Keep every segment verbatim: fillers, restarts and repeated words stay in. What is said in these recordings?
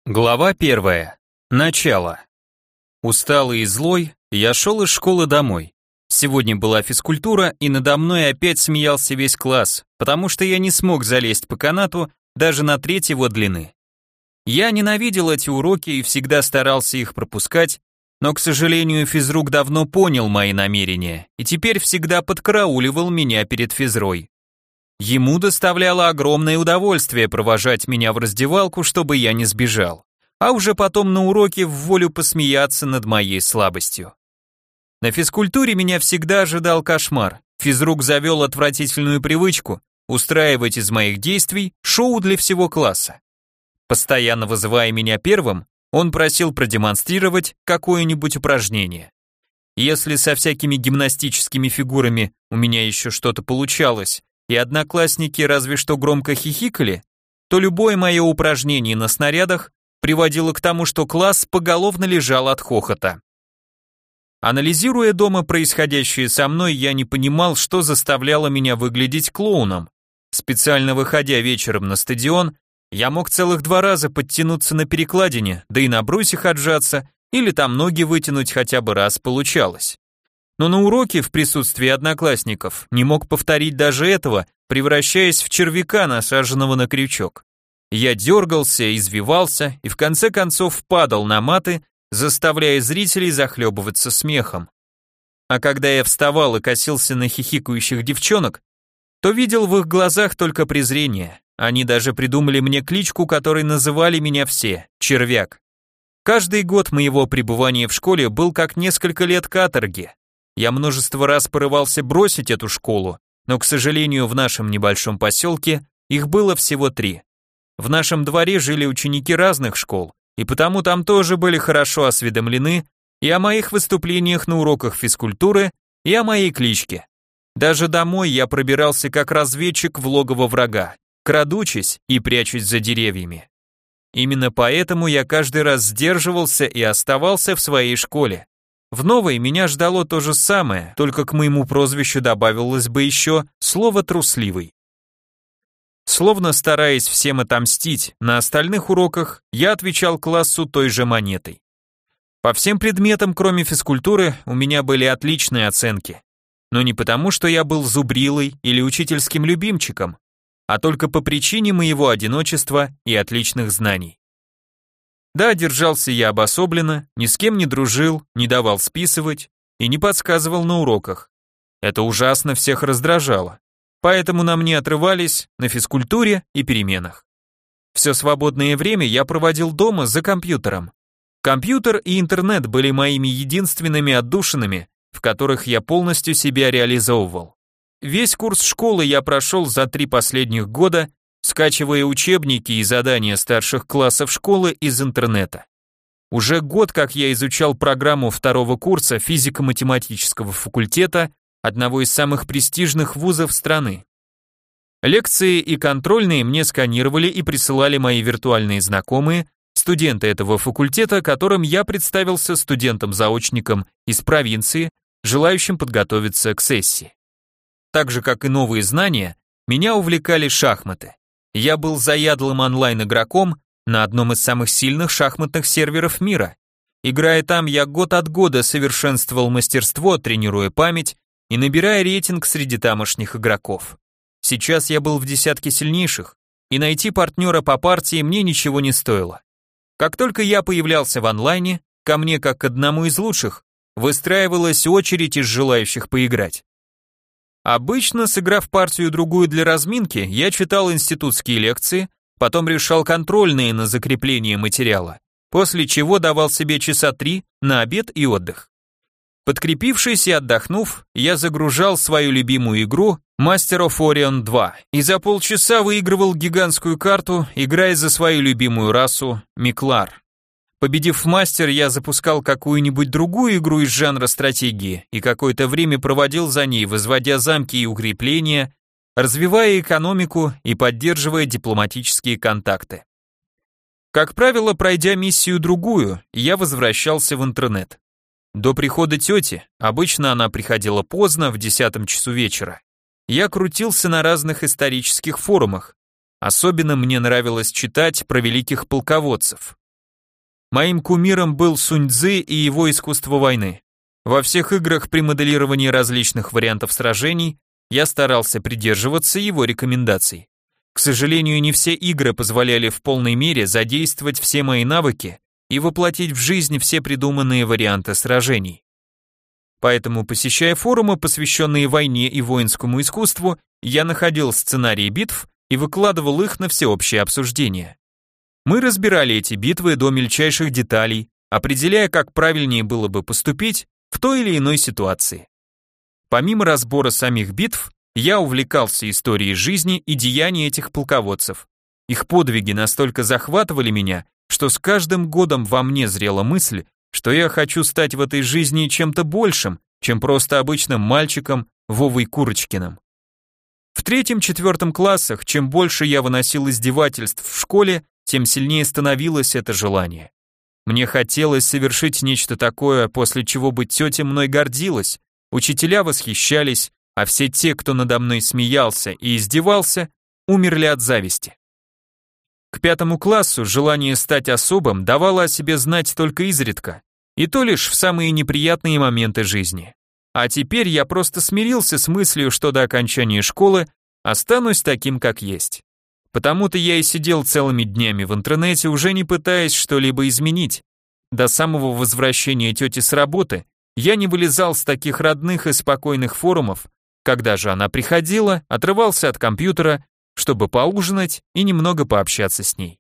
Глава первая. Начало. Усталый и злой, я шел из школы домой. Сегодня была физкультура, и надо мной опять смеялся весь класс, потому что я не смог залезть по канату даже на треть его длины. Я ненавидел эти уроки и всегда старался их пропускать, но, к сожалению, физрук давно понял мои намерения и теперь всегда подкарауливал меня перед физрой. Ему доставляло огромное удовольствие провожать меня в раздевалку, чтобы я не сбежал, а уже потом на уроке в волю посмеяться над моей слабостью. На физкультуре меня всегда ожидал кошмар. Физрук завел отвратительную привычку устраивать из моих действий шоу для всего класса. Постоянно вызывая меня первым, он просил продемонстрировать какое-нибудь упражнение. Если со всякими гимнастическими фигурами у меня еще что-то получалось, и одноклассники разве что громко хихикали, то любое мое упражнение на снарядах приводило к тому, что класс поголовно лежал от хохота. Анализируя дома происходящее со мной, я не понимал, что заставляло меня выглядеть клоуном. Специально выходя вечером на стадион, я мог целых два раза подтянуться на перекладине, да и на брусьях отжаться, или там ноги вытянуть хотя бы раз получалось. Но на уроке в присутствии одноклассников не мог повторить даже этого, превращаясь в червяка, насаженного на крючок. Я дергался, извивался и в конце концов падал на маты, заставляя зрителей захлебываться смехом. А когда я вставал и косился на хихикающих девчонок, то видел в их глазах только презрение. Они даже придумали мне кличку, которой называли меня все – Червяк. Каждый год моего пребывания в школе был как несколько лет каторги. Я множество раз порывался бросить эту школу, но, к сожалению, в нашем небольшом поселке их было всего три. В нашем дворе жили ученики разных школ, и потому там тоже были хорошо осведомлены и о моих выступлениях на уроках физкультуры, и о моей кличке. Даже домой я пробирался как разведчик в логово врага, крадучись и прячусь за деревьями. Именно поэтому я каждый раз сдерживался и оставался в своей школе. В новой меня ждало то же самое, только к моему прозвищу добавилось бы еще слово «трусливый». Словно стараясь всем отомстить, на остальных уроках я отвечал классу той же монетой. По всем предметам, кроме физкультуры, у меня были отличные оценки. Но не потому, что я был зубрилой или учительским любимчиком, а только по причине моего одиночества и отличных знаний. Да, держался я обособленно, ни с кем не дружил, не давал списывать и не подсказывал на уроках. Это ужасно всех раздражало, поэтому на мне отрывались на физкультуре и переменах. Все свободное время я проводил дома за компьютером. Компьютер и интернет были моими единственными отдушинами, в которых я полностью себя реализовывал. Весь курс школы я прошел за три последних года, скачивая учебники и задания старших классов школы из интернета. Уже год как я изучал программу второго курса физико-математического факультета одного из самых престижных вузов страны. Лекции и контрольные мне сканировали и присылали мои виртуальные знакомые, студенты этого факультета, которым я представился студентом-заочником из провинции, желающим подготовиться к сессии. Так же, как и новые знания, меня увлекали шахматы. Я был заядлым онлайн-игроком на одном из самых сильных шахматных серверов мира. Играя там, я год от года совершенствовал мастерство, тренируя память и набирая рейтинг среди тамошних игроков. Сейчас я был в десятке сильнейших, и найти партнера по партии мне ничего не стоило. Как только я появлялся в онлайне, ко мне, как к одному из лучших, выстраивалась очередь из желающих поиграть. Обычно, сыграв партию-другую для разминки, я читал институтские лекции, потом решал контрольные на закрепление материала, после чего давал себе часа три на обед и отдых. Подкрепившись и отдохнув, я загружал свою любимую игру Master of Orion два и за полчаса выигрывал гигантскую карту, играя за свою любимую расу Миклар. Победив в мастер, я запускал какую-нибудь другую игру из жанра стратегии и какое-то время проводил за ней, возводя замки и укрепления, развивая экономику и поддерживая дипломатические контакты. Как правило, пройдя миссию другую, я возвращался в интернет. До прихода тети, обычно она приходила поздно, в десятом часу вечера, я крутился на разных исторических форумах. Особенно мне нравилось читать про великих полководцев. Моим кумиром был Сунь Цзы и его искусство войны. Во всех играх при моделировании различных вариантов сражений я старался придерживаться его рекомендаций. К сожалению, не все игры позволяли в полной мере задействовать все мои навыки и воплотить в жизнь все придуманные варианты сражений. Поэтому, посещая форумы, посвященные войне и воинскому искусству, я находил сценарии битв и выкладывал их на всеобщее обсуждение. Мы разбирали эти битвы до мельчайших деталей, определяя, как правильнее было бы поступить в той или иной ситуации. Помимо разбора самих битв, я увлекался историей жизни и деяний этих полководцев. Их подвиги настолько захватывали меня, что с каждым годом во мне зрела мысль, что я хочу стать в этой жизни чем-то большим, чем просто обычным мальчиком Вовой Курочкиным. В третьем-четвертом классах, чем больше я выносил издевательств в школе, тем сильнее становилось это желание. Мне хотелось совершить нечто такое, после чего бы тетя мной гордилась, учителя восхищались, а все те, кто надо мной смеялся и издевался, умерли от зависти. К пятому классу желание стать особым давало о себе знать только изредка, и то лишь в самые неприятные моменты жизни. А теперь я просто смирился с мыслью, что до окончания школы останусь таким, как есть. Потому-то я и сидел целыми днями в интернете, уже не пытаясь что-либо изменить. До самого возвращения тети с работы я не вылезал с таких родных и спокойных форумов. Когда же она приходила, отрывался от компьютера, чтобы поужинать и немного пообщаться с ней.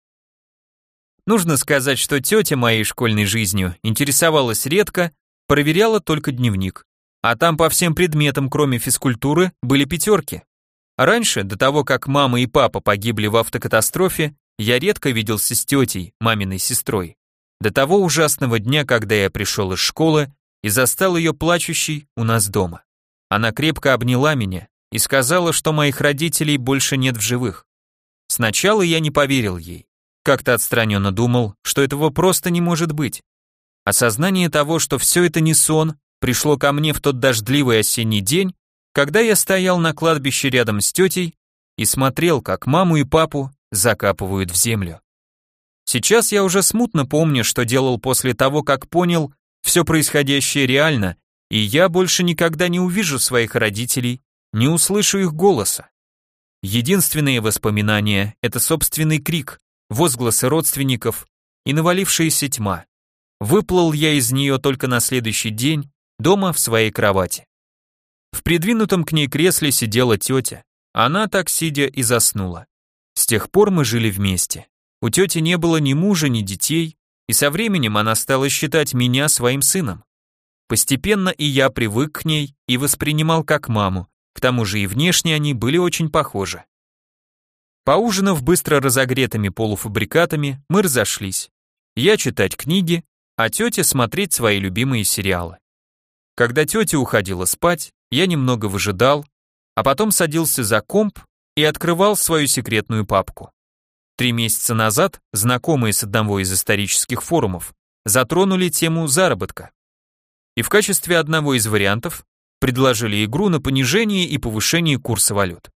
Нужно сказать, что тетя моей школьной жизнью интересовалась редко, проверяла только дневник. А там по всем предметам, кроме физкультуры, были пятерки. Раньше, до того, как мама и папа погибли в автокатастрофе, я редко виделся с тетей, маминой сестрой. До того ужасного дня, когда я пришел из школы и застал ее плачущей у нас дома. Она крепко обняла меня и сказала, что моих родителей больше нет в живых. Сначала я не поверил ей. Как-то отстраненно думал, что этого просто не может быть. Осознание того, что все это не сон, пришло ко мне в тот дождливый осенний день, когда я стоял на кладбище рядом с тетей и смотрел, как маму и папу закапывают в землю. Сейчас я уже смутно помню, что делал после того, как понял, все происходящее реально, и я больше никогда не увижу своих родителей, не услышу их голоса. Единственные воспоминания — это собственный крик, возгласы родственников и навалившаяся тьма. Выплыл я из нее только на следующий день, дома в своей кровати. В придвинутом к ней кресле сидела тетя. Она так сидя и заснула. С тех пор мы жили вместе. У тети не было ни мужа, ни детей, и со временем она стала считать меня своим сыном. Постепенно и я привык к ней и воспринимал как маму, к тому же и внешне они были очень похожи. Поужинав быстро разогретыми полуфабрикатами, мы разошлись. Я читать книги, а тетя смотреть свои любимые сериалы. Когда тетя уходила спать, я немного выжидал, а потом садился за комп и открывал свою секретную папку. Три месяца назад знакомые с одного из исторических форумов затронули тему заработка. И в качестве одного из вариантов предложили игру на понижение и повышение курса валют.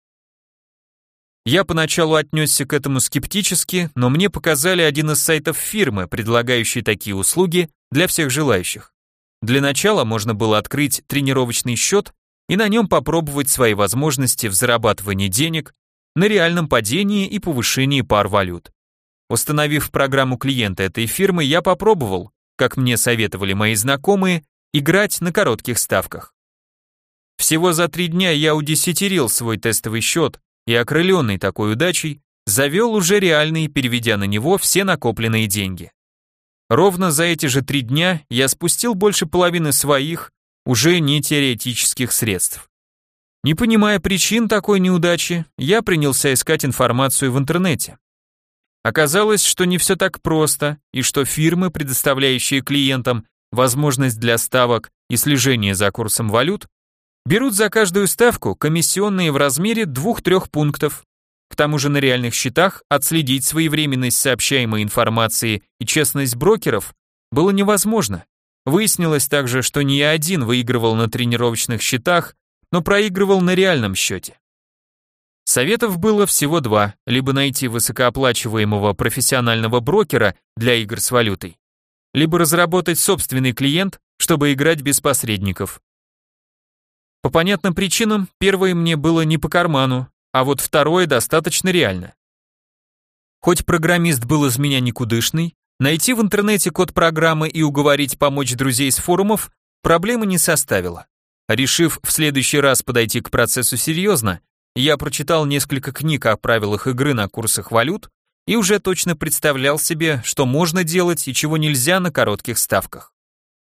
Я поначалу отнесся к этому скептически, но мне показали один из сайтов фирмы, предлагающий такие услуги для всех желающих. Для начала можно было открыть тренировочный счет и на нем попробовать свои возможности в зарабатывании денег на реальном падении и повышении пар валют. Установив программу клиента этой фирмы, я попробовал, как мне советовали мои знакомые, играть на коротких ставках. Всего за три дня я удесятерил свой тестовый счет и, окрыленный такой удачей, завел уже реальный, переведя на него все накопленные деньги. Ровно за эти же три дня я спустил больше половины своих, уже не теоретических средств. Не понимая причин такой неудачи, я принялся искать информацию в интернете. Оказалось, что не все так просто, и что фирмы, предоставляющие клиентам возможность для ставок и слежения за курсом валют, берут за каждую ставку комиссионные в размере двух-трех пунктов. К тому же на реальных счетах отследить своевременность сообщаемой информации и честность брокеров было невозможно. Выяснилось также, что не я один выигрывал на тренировочных счетах, но проигрывал на реальном счете. Советов было всего два: либо найти высокооплачиваемого профессионального брокера для игр с валютой, либо разработать собственный клиент, чтобы играть без посредников. По понятным причинам, первое мне было не по карману, а вот второе достаточно реально. Хоть программист был из меня никудышный, найти в интернете код программы и уговорить помочь друзей с форумов проблемы не составило. Решив в следующий раз подойти к процессу серьезно, я прочитал несколько книг о правилах игры на курсах валют и уже точно представлял себе, что можно делать и чего нельзя на коротких ставках.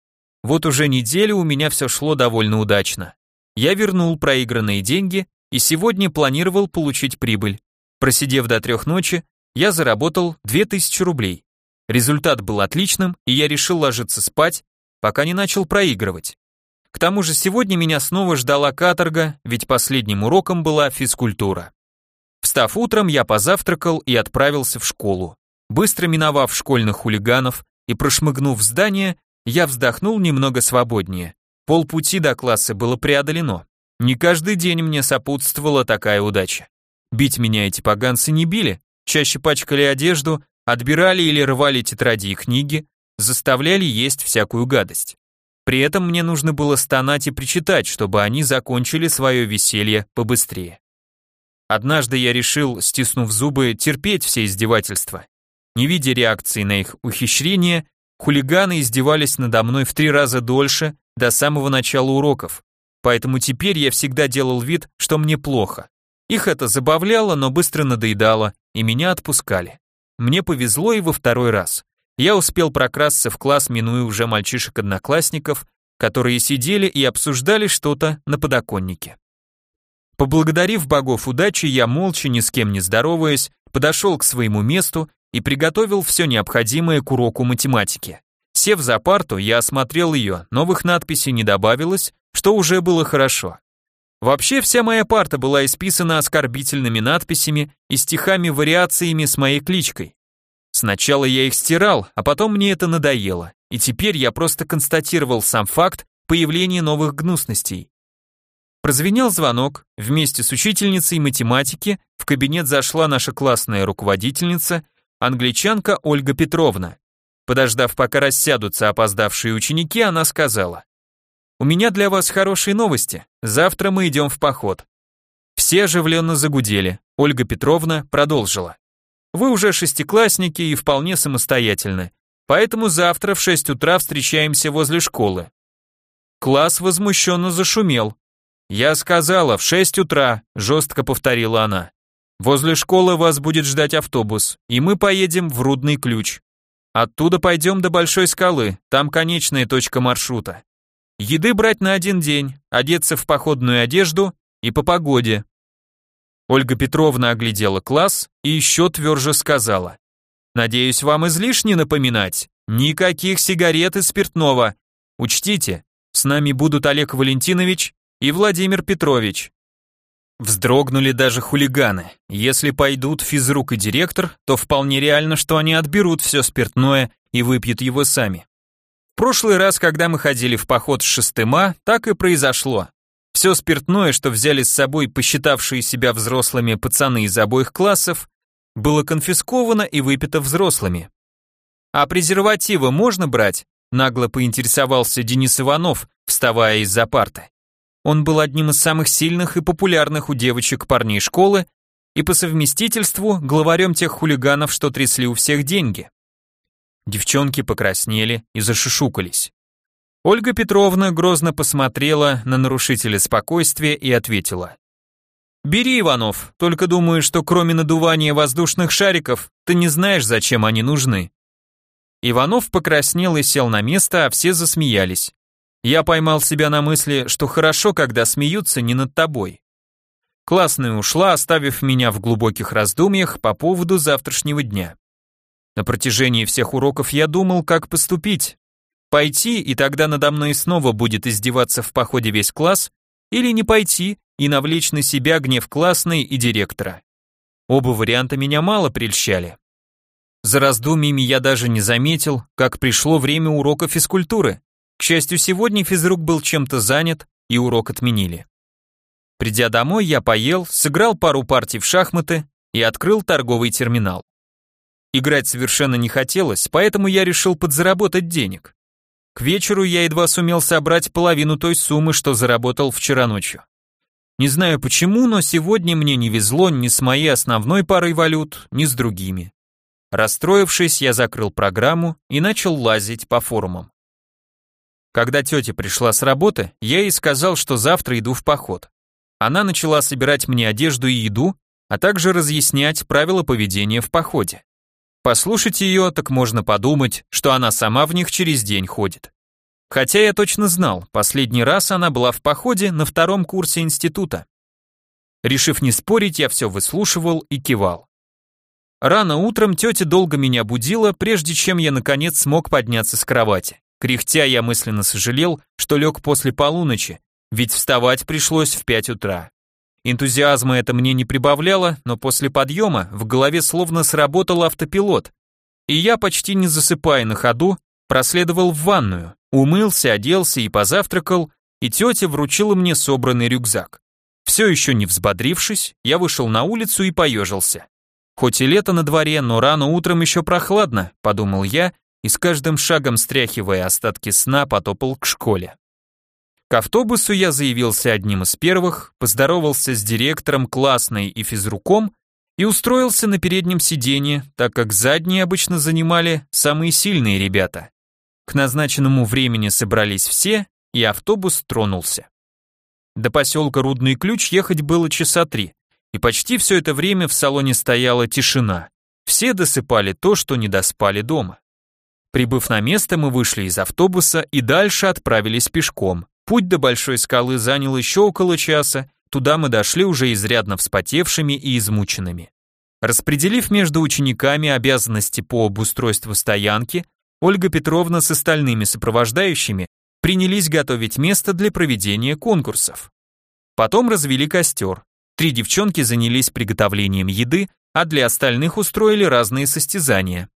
Вот уже неделю у меня все шло довольно удачно. Я вернул проигранные деньги и сегодня планировал получить прибыль. Просидев до трех ночи, я заработал две тысячи рублей. Результат был отличным, и я решил ложиться спать, пока не начал проигрывать. К тому же сегодня меня снова ждала каторга, ведь последним уроком была физкультура. Встав утром, я позавтракал и отправился в школу. Быстро миновав школьных хулиганов и прошмыгнув в здание, я вздохнул немного свободнее. Полпути до класса было преодолено. Не каждый день мне сопутствовала такая удача. Бить меня эти поганцы не били, чаще пачкали одежду, отбирали или рвали тетради и книги, заставляли есть всякую гадость. При этом мне нужно было стонать и причитать, чтобы они закончили свое веселье побыстрее. Однажды я решил, стиснув зубы, терпеть все издевательства. Не видя реакции на их ухищрения, хулиганы издевались надо мной в три раза дольше, до самого начала уроков. Поэтому теперь я всегда делал вид, что мне плохо. Их это забавляло, но быстро надоедало, и меня отпускали. Мне повезло и во второй раз. Я успел прокрасться в класс, минуя уже мальчишек-одноклассников, которые сидели и обсуждали что-то на подоконнике. Поблагодарив богов удачи, я молча, ни с кем не здороваясь, подошел к своему месту и приготовил все необходимое к уроку математики. Сев за парту, я осмотрел ее, новых надписей не добавилось, что уже было хорошо. Вообще вся моя парта была исписана оскорбительными надписями и стихами-вариациями с моей кличкой. Сначала я их стирал, а потом мне это надоело, и теперь я просто констатировал сам факт появления новых гнусностей. Прозвенел звонок, вместе с учительницей математики в кабинет зашла наша классная руководительница, англичанка Ольга Петровна. Подождав, пока рассядутся опоздавшие ученики, она сказала: «У меня для вас хорошие новости, завтра мы идем в поход». Все оживленно загудели, Ольга Петровна продолжила: «Вы уже шестиклассники и вполне самостоятельны, поэтому завтра в шесть утра встречаемся возле школы». Класс возмущенно зашумел. «Я сказала, в шесть утра», — жестко повторила она. «Возле школы вас будет ждать автобус, и мы поедем в Рудный Ключ. Оттуда пойдем до Большой скалы, там конечная точка маршрута. Еды брать на один день, одеться в походную одежду и по погоде». Ольга Петровна оглядела класс и еще тверже сказала: «Надеюсь, вам излишне напоминать, никаких сигарет и спиртного. Учтите, с нами будут Олег Валентинович и Владимир Петрович». Вздрогнули даже хулиганы. Если пойдут физрук и директор, то вполне реально, что они отберут все спиртное и выпьют его сами. В прошлый раз, когда мы ходили в поход с шестым А, так и произошло. Все спиртное, что взяли с собой посчитавшие себя взрослыми пацаны из обоих классов, было конфисковано и выпито взрослыми. «А презервативы можно брать?» — нагло поинтересовался Денис Иванов, вставая из-за парты. Он был одним из самых сильных и популярных у девочек парней школы и по совместительству главарем тех хулиганов, что трясли у всех деньги. Девчонки покраснели и зашушукались. Ольга Петровна грозно посмотрела на нарушителя спокойствия и ответила: «Бери, Иванов, только думаю, что кроме надувания воздушных шариков, ты не знаешь, зачем они нужны». Иванов покраснел и сел на место, а все засмеялись. Я поймал себя на мысли, что хорошо, когда смеются не над тобой. Классная ушла, оставив меня в глубоких раздумьях по поводу завтрашнего дня. На протяжении всех уроков я думал, как поступить. Пойти, и тогда надо мной снова будет издеваться в походе весь класс, или не пойти и навлечь на себя гнев классной и директора. Оба варианта меня мало прельщали. За раздумьями я даже не заметил, как пришло время урока физкультуры. К счастью, сегодня физрук был чем-то занят, и урок отменили. Придя домой, я поел, сыграл пару партий в шахматы и открыл торговый терминал. Играть совершенно не хотелось, поэтому я решил подзаработать денег. К вечеру я едва сумел собрать половину той суммы, что заработал вчера ночью. Не знаю почему, но сегодня мне не везло ни с моей основной парой валют, ни с другими. Расстроившись, я закрыл программу и начал лазить по форумам. Когда тетя пришла с работы, я ей сказал, что завтра иду в поход. Она начала собирать мне одежду и еду, а также разъяснять правила поведения в походе. Послушать ее, так можно подумать, что она сама в них через день ходит. Хотя я точно знал, последний раз она была в походе на втором курсе института. Решив не спорить, я все выслушивал и кивал. Рано утром тетя долго меня будила, прежде чем я наконец смог подняться с кровати. Кряхтя я мысленно сожалел, что лег после полуночи, ведь вставать пришлось в пять утра. Энтузиазма это мне не прибавляло, но после подъема в голове словно сработал автопилот, и я, почти не засыпая на ходу, проследовал в ванную, умылся, оделся и позавтракал, и тетя вручила мне собранный рюкзак. Все еще не взбодрившись, я вышел на улицу и поежился. Хоть и лето на дворе, но рано утром еще прохладно, подумал я, и с каждым шагом стряхивая остатки сна, потопал к школе. К автобусу я заявился одним из первых, поздоровался с директором классной и физруком и устроился на переднем сиденье, так как задние обычно занимали самые сильные ребята. К назначенному времени собрались все, и автобус тронулся. До поселка Рудный Ключ ехать было часа три, и почти все это время в салоне стояла тишина. Все досыпали то, что не доспали дома. Прибыв на место, мы вышли из автобуса и дальше отправились пешком. Путь до Большой скалы занял еще около часа, туда мы дошли уже изрядно вспотевшими и измученными. Распределив между учениками обязанности по обустройству стоянки, Ольга Петровна с остальными сопровождающими принялись готовить место для проведения конкурсов. Потом развели костер. Три девчонки занялись приготовлением еды, а для остальных устроили разные состязания.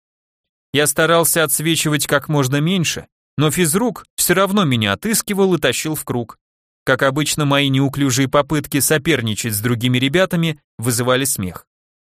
Я старался отсвечивать как можно меньше, но физрук все равно меня отыскивал и тащил в круг. Как обычно, мои неуклюжие попытки соперничать с другими ребятами вызывали смех.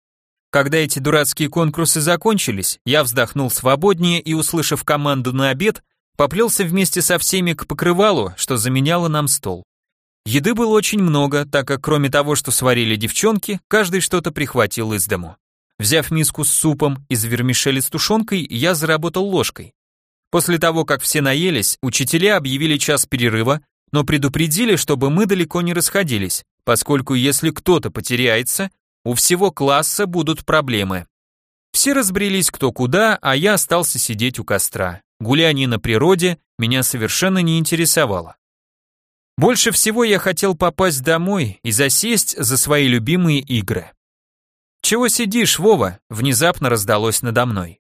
Когда эти дурацкие конкурсы закончились, я вздохнул свободнее и, услышав команду на обед, поплелся вместе со всеми к покрывалу, что заменяло нам стол. Еды было очень много, так как кроме того, что сварили девчонки, каждый что-то прихватил из дому. Взяв миску с супом из вермишели с тушенкой, я заработал ложкой. После того, как все наелись, учителя объявили час перерыва, но предупредили, чтобы мы далеко не расходились, поскольку если кто-то потеряется, у всего класса будут проблемы. Все разбрелись кто куда, а я остался сидеть у костра. Гуляние на природе меня совершенно не интересовало. Больше всего я хотел попасть домой и засесть за свои любимые игры. «Чего сидишь, Вова?» — внезапно раздалось надо мной.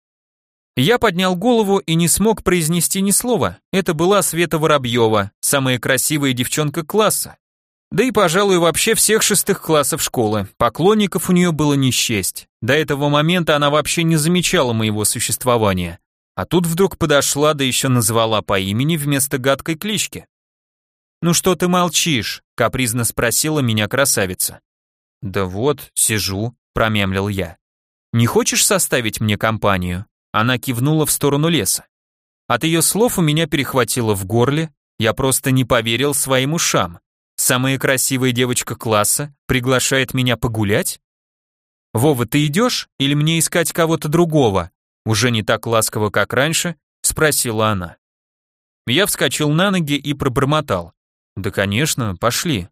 Я поднял голову и не смог произнести ни слова. Это была Света Воробьева, самая красивая девчонка класса. Да и, пожалуй, вообще всех шестых классов школы. Поклонников у нее было не счесть. До этого момента она вообще не замечала моего существования. А тут вдруг подошла, да еще назвала по имени вместо гадкой клички. «Ну что ты молчишь?» — капризно спросила меня красавица. «Да вот, сижу», — промямлил я. «Не хочешь составить мне компанию?» Она кивнула в сторону леса. От ее слов у меня перехватило в горле, я просто не поверил своим ушам. Самая красивая девочка класса приглашает меня погулять? «Вова, ты идешь или мне искать кого-то другого?» Уже не так ласково, как раньше, спросила она. Я вскочил на ноги и пробормотал. «Да, конечно, пошли».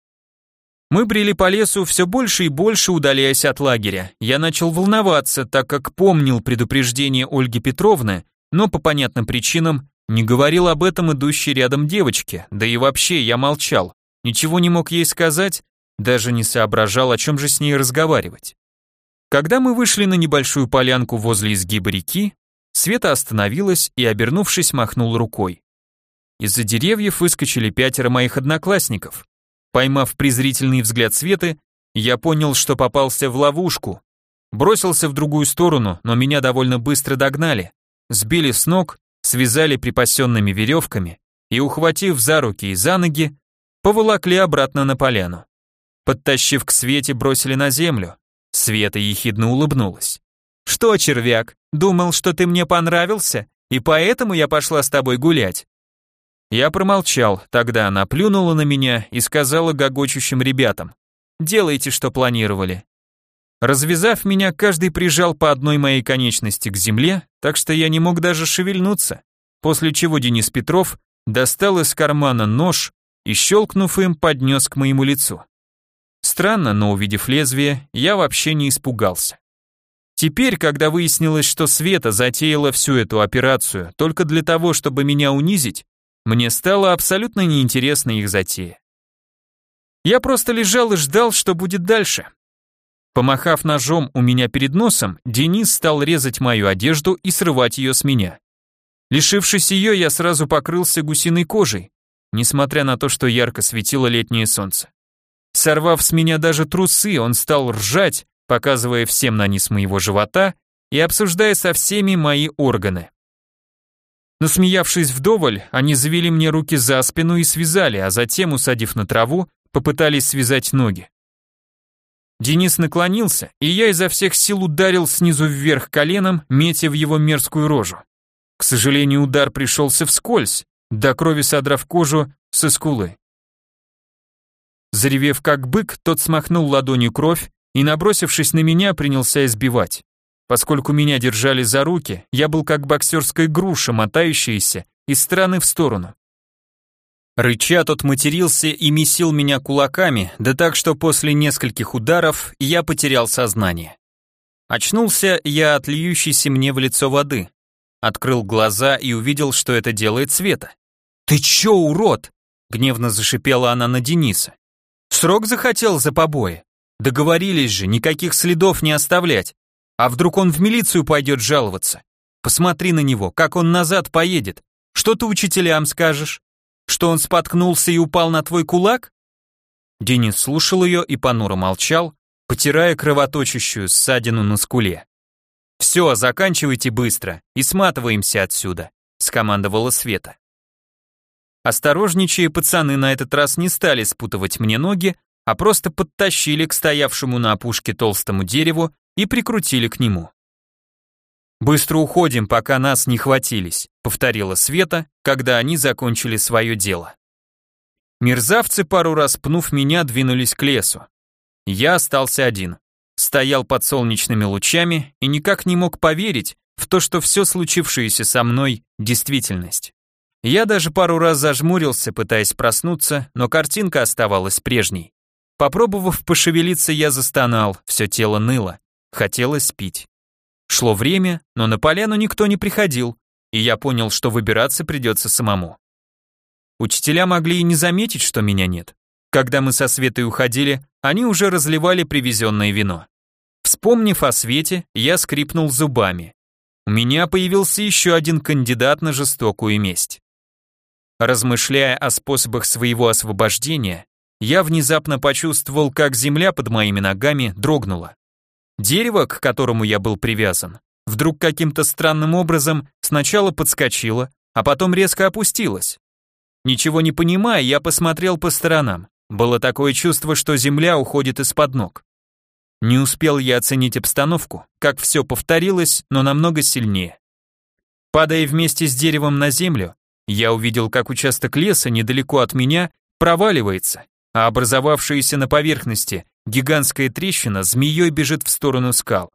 Мы брели по лесу все больше и больше, удаляясь от лагеря. Я начал волноваться, так как помнил предупреждение Ольги Петровны, но по понятным причинам не говорил об этом идущей рядом девочке, да и вообще я молчал, ничего не мог ей сказать, даже не соображал, о чем же с ней разговаривать. Когда мы вышли на небольшую полянку возле изгиба реки, Света остановилась и, обернувшись, махнула рукой. Из-за деревьев выскочили пятеро моих одноклассников. Поймав презрительный взгляд Светы, я понял, что попался в ловушку. Бросился в другую сторону, но меня довольно быстро догнали. Сбили с ног, связали припасенными веревками и, ухватив за руки и за ноги, поволокли обратно на поляну. Подтащив к Свете, бросили на землю. Света ехидно улыбнулась. «Что, червяк, думал, что ты мне понравился, и поэтому я пошла с тобой гулять?» Я промолчал, тогда она плюнула на меня и сказала гогочущим ребятам: «Делайте, что планировали». Развязав меня, каждый прижал по одной моей конечности к земле, так что я не мог даже шевельнуться, после чего Денис Петров достал из кармана нож и, щелкнув им, поднес к моему лицу. Странно, но увидев лезвие, я вообще не испугался. Теперь, когда выяснилось, что Света затеяла всю эту операцию только для того, чтобы меня унизить, мне стало абсолютно неинтересна их затея. Я просто лежал и ждал, что будет дальше. Помахав ножом у меня перед носом, Денис стал резать мою одежду и срывать ее с меня. Лишившись ее, я сразу покрылся гусиной кожей, несмотря на то, что ярко светило летнее солнце. Сорвав с меня даже трусы, он стал ржать, показывая всем на низ моего живота и обсуждая со всеми мои органы. Насмеявшись вдоволь, они завели мне руки за спину и связали, а затем, усадив на траву, попытались связать ноги. Денис наклонился, и я изо всех сил ударил снизу вверх коленом, метя в его мерзкую рожу. К сожалению, удар пришелся вскользь, до крови содрав кожу со скулы. Заревев как бык, тот смахнул ладонью кровь и, набросившись на меня, принялся избивать. Поскольку меня держали за руки, я был как боксерская груша, мотающаяся из стороны в сторону. Рыча тот матерился и месил меня кулаками, да так, что после нескольких ударов я потерял сознание. Очнулся я от льющейся мне в лицо воды. Открыл глаза и увидел, что это делает Света. «Ты чё, урод?» — гневно зашипела она на Дениса. «Срок захотел за побои? Договорились же, никаких следов не оставлять. А вдруг он в милицию пойдет жаловаться? Посмотри на него, как он назад поедет. Что ты учителям скажешь? Что он споткнулся и упал на твой кулак?» Денис слушал ее и понуро молчал, потирая кровоточащую ссадину на скуле. «Все, заканчивайте быстро и сматываемся отсюда», — скомандовала Света. Осторожничая, пацаны на этот раз не стали спутывать мне ноги, а просто подтащили к стоявшему на опушке толстому дереву и прикрутили к нему. «Быстро уходим, пока нас не хватились», — повторила Света, когда они закончили свое дело. Мерзавцы, пару раз пнув меня, двинулись к лесу. Я остался один. Стоял под солнечными лучами и никак не мог поверить в то, что все случившееся со мной — действительность. Я даже пару раз зажмурился, пытаясь проснуться, но картинка оставалась прежней. Попробовав пошевелиться, я застонал, все тело ныло, хотелось пить. Шло время, но на поляну никто не приходил, и я понял, что выбираться придется самому. Учителя могли и не заметить, что меня нет. Когда мы со Светой уходили, они уже разливали привезенное вино. Вспомнив о Свете, я скрипнул зубами. У меня появился еще один кандидат на жестокую месть. Размышляя о способах своего освобождения, я внезапно почувствовал, как земля под моими ногами дрогнула. Дерево, к которому я был привязан, вдруг каким-то странным образом сначала подскочило, а потом резко опустилось. Ничего не понимая, я посмотрел по сторонам. Было такое чувство, что земля уходит из-под ног. Не успел я оценить обстановку, как все повторилось, но намного сильнее. Падая вместе с деревом на землю, я увидел, как участок леса недалеко от меня проваливается, а образовавшаяся на поверхности гигантская трещина змеей бежит в сторону скал.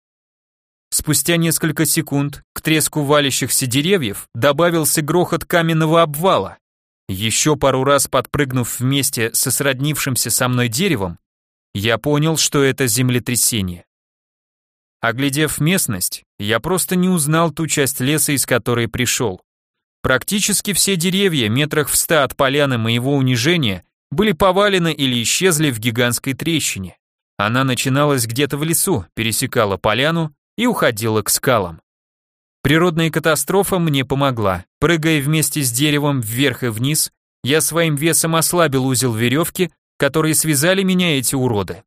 Спустя несколько секунд к треску валящихся деревьев добавился грохот каменного обвала. Еще пару раз подпрыгнув вместе со сроднившимся со мной деревом, я понял, что это землетрясение. Оглядев местность, я просто не узнал ту часть леса, из которой пришел. Практически все деревья, метрах в ста от поляны моего унижения, были повалены или исчезли в гигантской трещине. Она начиналась где-то в лесу, пересекала поляну и уходила к скалам. Природная катастрофа мне помогла. Прыгая вместе с деревом вверх и вниз, я своим весом ослабил узел веревки, которые связали меня эти уроды.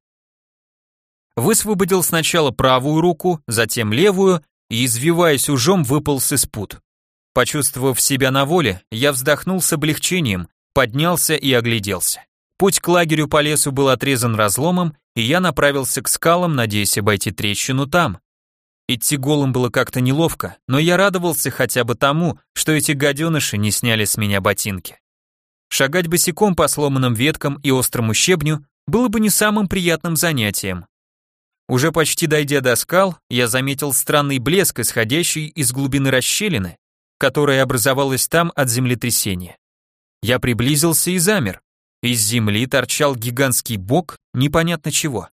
Высвободил сначала правую руку, затем левую и, извиваясь ужом, выполз из пут. Почувствовав себя на воле, я вздохнул с облегчением, поднялся и огляделся. Путь к лагерю по лесу был отрезан разломом, и я направился к скалам, надеясь обойти трещину там. Идти голым было как-то неловко, но я радовался хотя бы тому, что эти гаденыши не сняли с меня ботинки. Шагать босиком по сломанным веткам и острому щебню было бы не самым приятным занятием. Уже почти дойдя до скал, я заметил странный блеск, исходящий из глубины расщелины, которая образовалась там от землетрясения. Я приблизился и замер. Из земли торчал гигантский бок непонятно чего.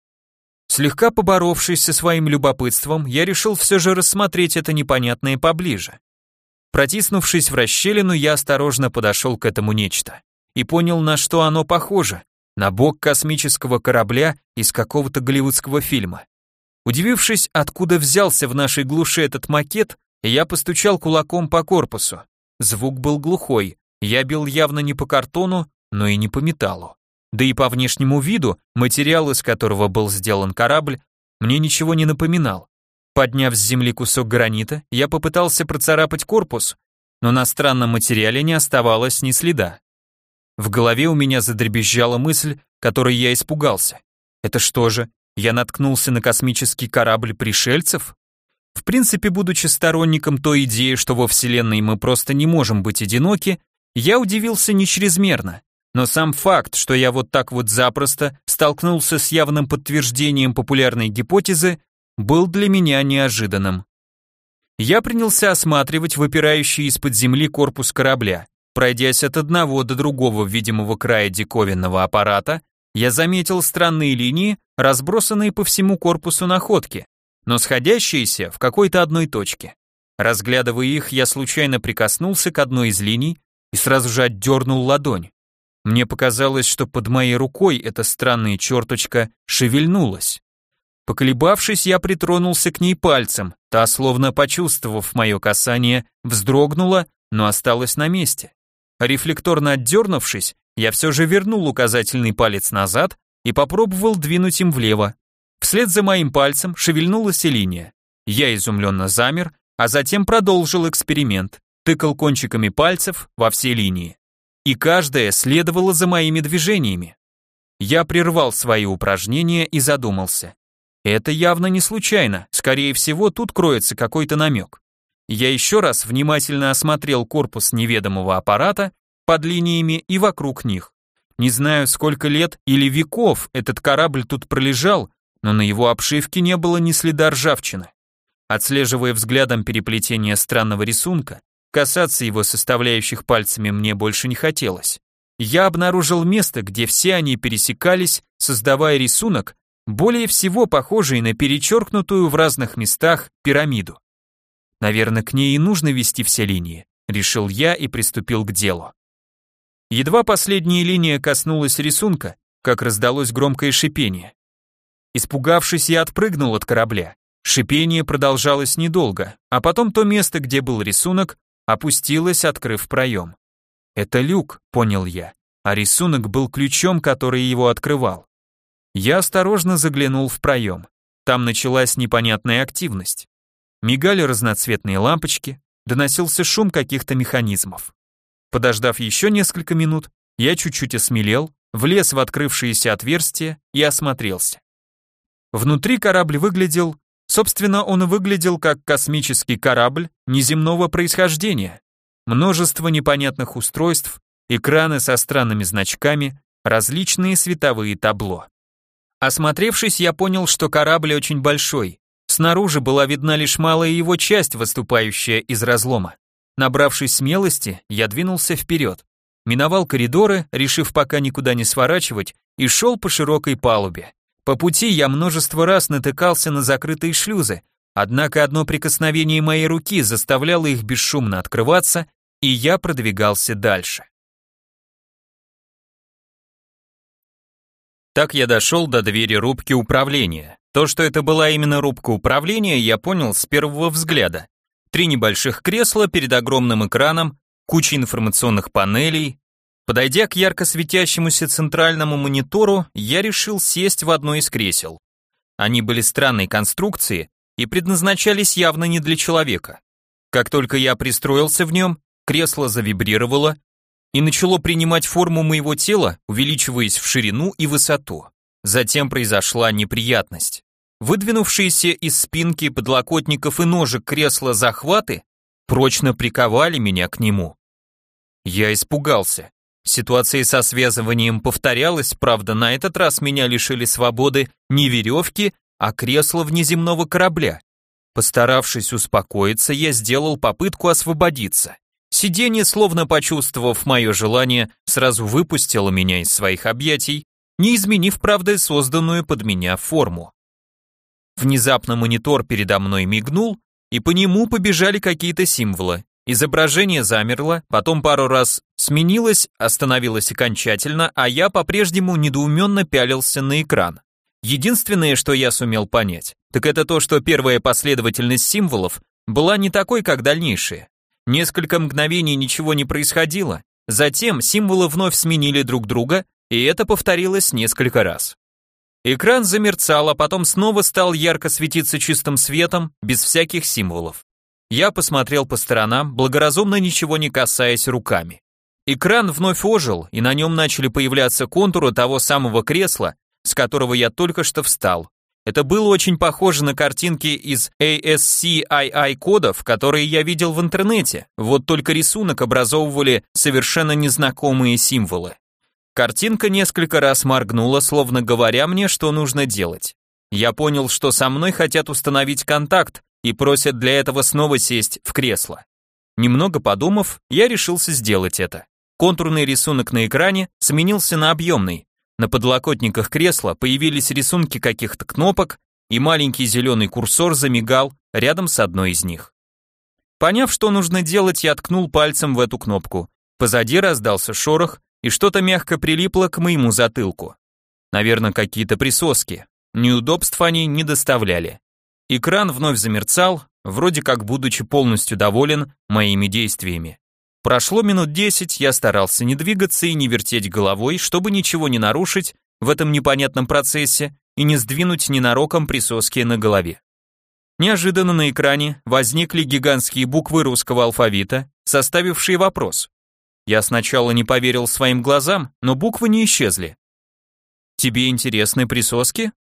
Слегка поборовшись со своим любопытством, я решил все же рассмотреть это непонятное поближе. Протиснувшись в расщелину, я осторожно подошел к этому нечто и понял, на что оно похоже, на бок космического корабля из какого-то голливудского фильма. Удивившись, откуда взялся в нашей глуши этот макет, я постучал кулаком по корпусу. Звук был глухой, я бил явно не по картону, но и не по металлу. Да и по внешнему виду, материал, из которого был сделан корабль, мне ничего не напоминал. Подняв с земли кусок гранита, я попытался процарапать корпус, но на странном материале не оставалось ни следа. В голове у меня задребезжала мысль, которой я испугался. Это что же, я наткнулся на космический корабль пришельцев? В принципе, будучи сторонником той идеи, что во Вселенной мы просто не можем быть одиноки, я удивился не чрезмерно. Но сам факт, что я вот так вот запросто столкнулся с явным подтверждением популярной гипотезы, был для меня неожиданным. Я принялся осматривать выпирающий из-под земли корпус корабля. Пройдясь от одного до другого видимого края диковинного аппарата, я заметил странные линии, разбросанные по всему корпусу находки, но сходящиеся в какой-то одной точке. Разглядывая их, я случайно прикоснулся к одной из линий и сразу же отдернул ладонь. Мне показалось, что под моей рукой эта странная черточка шевельнулась. Поколебавшись, я притронулся к ней пальцем, та, словно почувствовав мое касание, вздрогнула, но осталась на месте. Рефлекторно отдернувшись, я все же вернул указательный палец назад и попробовал двинуть им влево. Вслед за моим пальцем шевельнулась и линия. Я изумленно замер, а затем продолжил эксперимент, тыкал кончиками пальцев во все линии. И каждая следовала за моими движениями. Я прервал свои упражнения и задумался. Это явно не случайно, скорее всего, тут кроется какой-то намек. Я еще раз внимательно осмотрел корпус неведомого аппарата под линиями и вокруг них. Не знаю, сколько лет или веков этот корабль тут пролежал, но на его обшивке не было ни следа ржавчины. Отслеживая взглядом переплетение странного рисунка, касаться его составляющих пальцами мне больше не хотелось. Я обнаружил место, где все они пересекались, создавая рисунок, более всего похожий на перечеркнутую в разных местах пирамиду. Наверное, к ней и нужно вести все линии, решил я и приступил к делу. Едва последняя линия коснулась рисунка, как раздалось громкое шипение. Испугавшись, я отпрыгнул от корабля. Шипение продолжалось недолго, а потом то место, где был рисунок, опустилось, открыв проем. Это люк, понял я, а рисунок был ключом, который его открывал. Я осторожно заглянул в проем. Там началась непонятная активность. Мигали разноцветные лампочки, доносился шум каких-то механизмов. Подождав еще несколько минут, я чуть-чуть осмелел, влез в открывшееся отверстие и осмотрелся. Внутри корабль выглядел, собственно, он выглядел как космический корабль неземного происхождения. Множество непонятных устройств, экраны со странными значками, различные световые табло. Осмотревшись, я понял, что корабль очень большой. Снаружи была видна лишь малая его часть, выступающая из разлома. Набравшись смелости, я двинулся вперед. Миновал коридоры, решив пока никуда не сворачивать, и шел по широкой палубе. По пути я множество раз натыкался на закрытые шлюзы, однако одно прикосновение моей руки заставляло их бесшумно открываться, и я продвигался дальше. Так я дошел до двери рубки управления. То, что это была именно рубка управления, я понял с первого взгляда. Три небольших кресла перед огромным экраном, куча информационных панелей. Подойдя к ярко светящемуся центральному монитору, я решил сесть в одно из кресел. Они были странной конструкции и предназначались явно не для человека. Как только я пристроился в нем, кресло завибрировало, и начало принимать форму моего тела, увеличиваясь в ширину и высоту. Затем произошла неприятность. Выдвинувшиеся из спинки подлокотников и ножек кресла захваты прочно приковали меня к нему. Я испугался. Ситуация со связыванием повторялась, правда, на этот раз меня лишили свободы не веревки, а кресла внеземного корабля. Постаравшись успокоиться, я сделал попытку освободиться. Сиденье, словно почувствовав мое желание, сразу выпустило меня из своих объятий, не изменив, правда, созданную под меня форму. Внезапно монитор передо мной мигнул, и по нему побежали какие-то символы. Изображение замерло, потом пару раз сменилось, остановилось окончательно, а я по-прежнему недоуменно пялился на экран. Единственное, что я сумел понять, так это то, что первая последовательность символов была не такой, как дальнейшие. Несколько мгновений ничего не происходило, затем символы вновь сменили друг друга, и это повторилось несколько раз. Экран замерцал, а потом снова стал ярко светиться чистым светом, без всяких символов. Я посмотрел по сторонам, благоразумно ничего не касаясь руками. Экран вновь ожил, и на нем начали появляться контуры того самого кресла, с которого я только что встал. Это было очень похоже на картинки из эй эс си ай ай кодов, которые я видел в интернете, вот только рисунок образовывали совершенно незнакомые символы. Картинка несколько раз моргнула, словно говоря мне, что нужно делать. Я понял, что со мной хотят установить контакт и просят для этого снова сесть в кресло. Немного подумав, я решился сделать это. Контурный рисунок на экране сменился на объемный. На подлокотниках кресла появились рисунки каких-то кнопок, и маленький зеленый курсор замигал рядом с одной из них. Поняв, что нужно делать, я ткнул пальцем в эту кнопку. Позади раздался шорох, и что-то мягко прилипло к моему затылку. Наверное, какие-то присоски. Неудобств они не доставляли. Экран вновь замерцал, вроде как будучи полностью доволен моими действиями. Прошло минут десять, я старался не двигаться и не вертеть головой, чтобы ничего не нарушить в этом непонятном процессе и не сдвинуть ненароком присоски на голове. Неожиданно на экране возникли гигантские буквы русского алфавита, составившие вопрос. Я сначала не поверил своим глазам, но буквы не исчезли. «Тебе интересны присоски?»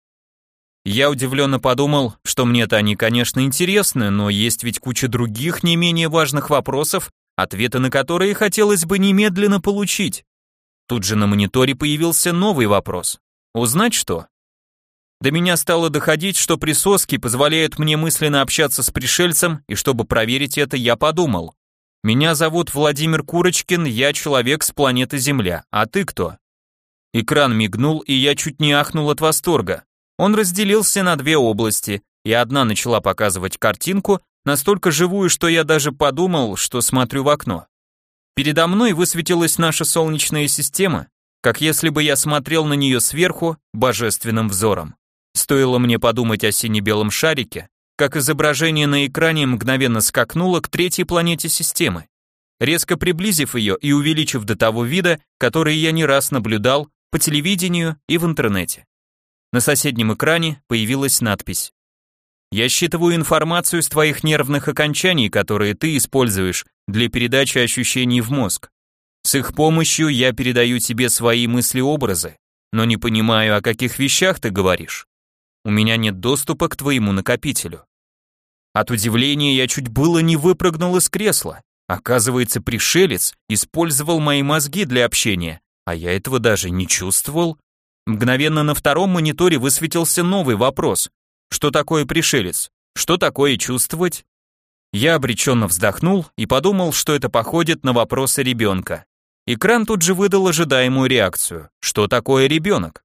Я удивленно подумал, что мне-то они, конечно, интересны, но есть ведь куча других не менее важных вопросов, ответы на которые хотелось бы немедленно получить. Тут же на мониторе появился новый вопрос. Узнать что? До меня стало доходить, что присоски позволяют мне мысленно общаться с пришельцем, и чтобы проверить это, я подумал. Меня зовут Владимир Курочкин, я человек с планеты Земля, а ты кто? Экран мигнул, и я чуть не ахнул от восторга. Он разделился на две области, и одна начала показывать картинку, настолько живую, что я даже подумал, что смотрю в окно. Передо мной высветилась наша Солнечная система, как если бы я смотрел на нее сверху божественным взором. Стоило мне подумать о сине-белом шарике, как изображение на экране мгновенно скакнуло к третьей планете системы, резко приблизив ее и увеличив до того вида, который я не раз наблюдал по телевидению и в интернете. На соседнем экране появилась надпись: «Я считываю информацию с твоих нервных окончаний, которые ты используешь для передачи ощущений в мозг. С их помощью я передаю тебе свои мысли-образы, но не понимаю, о каких вещах ты говоришь. У меня нет доступа к твоему накопителю». От удивления я чуть было не выпрыгнул из кресла. Оказывается, пришелец использовал мои мозги для общения, а я этого даже не чувствовал. Мгновенно на втором мониторе высветился новый вопрос. Что такое пришелец? Что такое чувствовать? Я обреченно вздохнул и подумал, что это походит на вопросы ребенка. Экран тут же выдал ожидаемую реакцию. Что такое ребенок?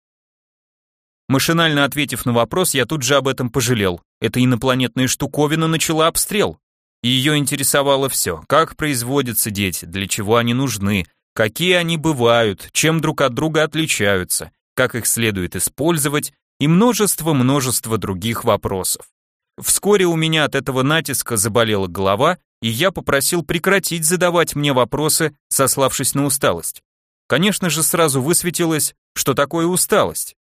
Машинально ответив на вопрос, я тут же об этом пожалел. Эта инопланетная штуковина начала обстрел. Ее интересовало все: как производятся дети, для чего они нужны, какие они бывают, чем друг от друга отличаются, как их следует использовать и множество-множество других вопросов. Вскоре у меня от этого натиска заболела голова, и я попросил прекратить задавать мне вопросы, сославшись на усталость. Конечно же, сразу высветилось, что такое усталость.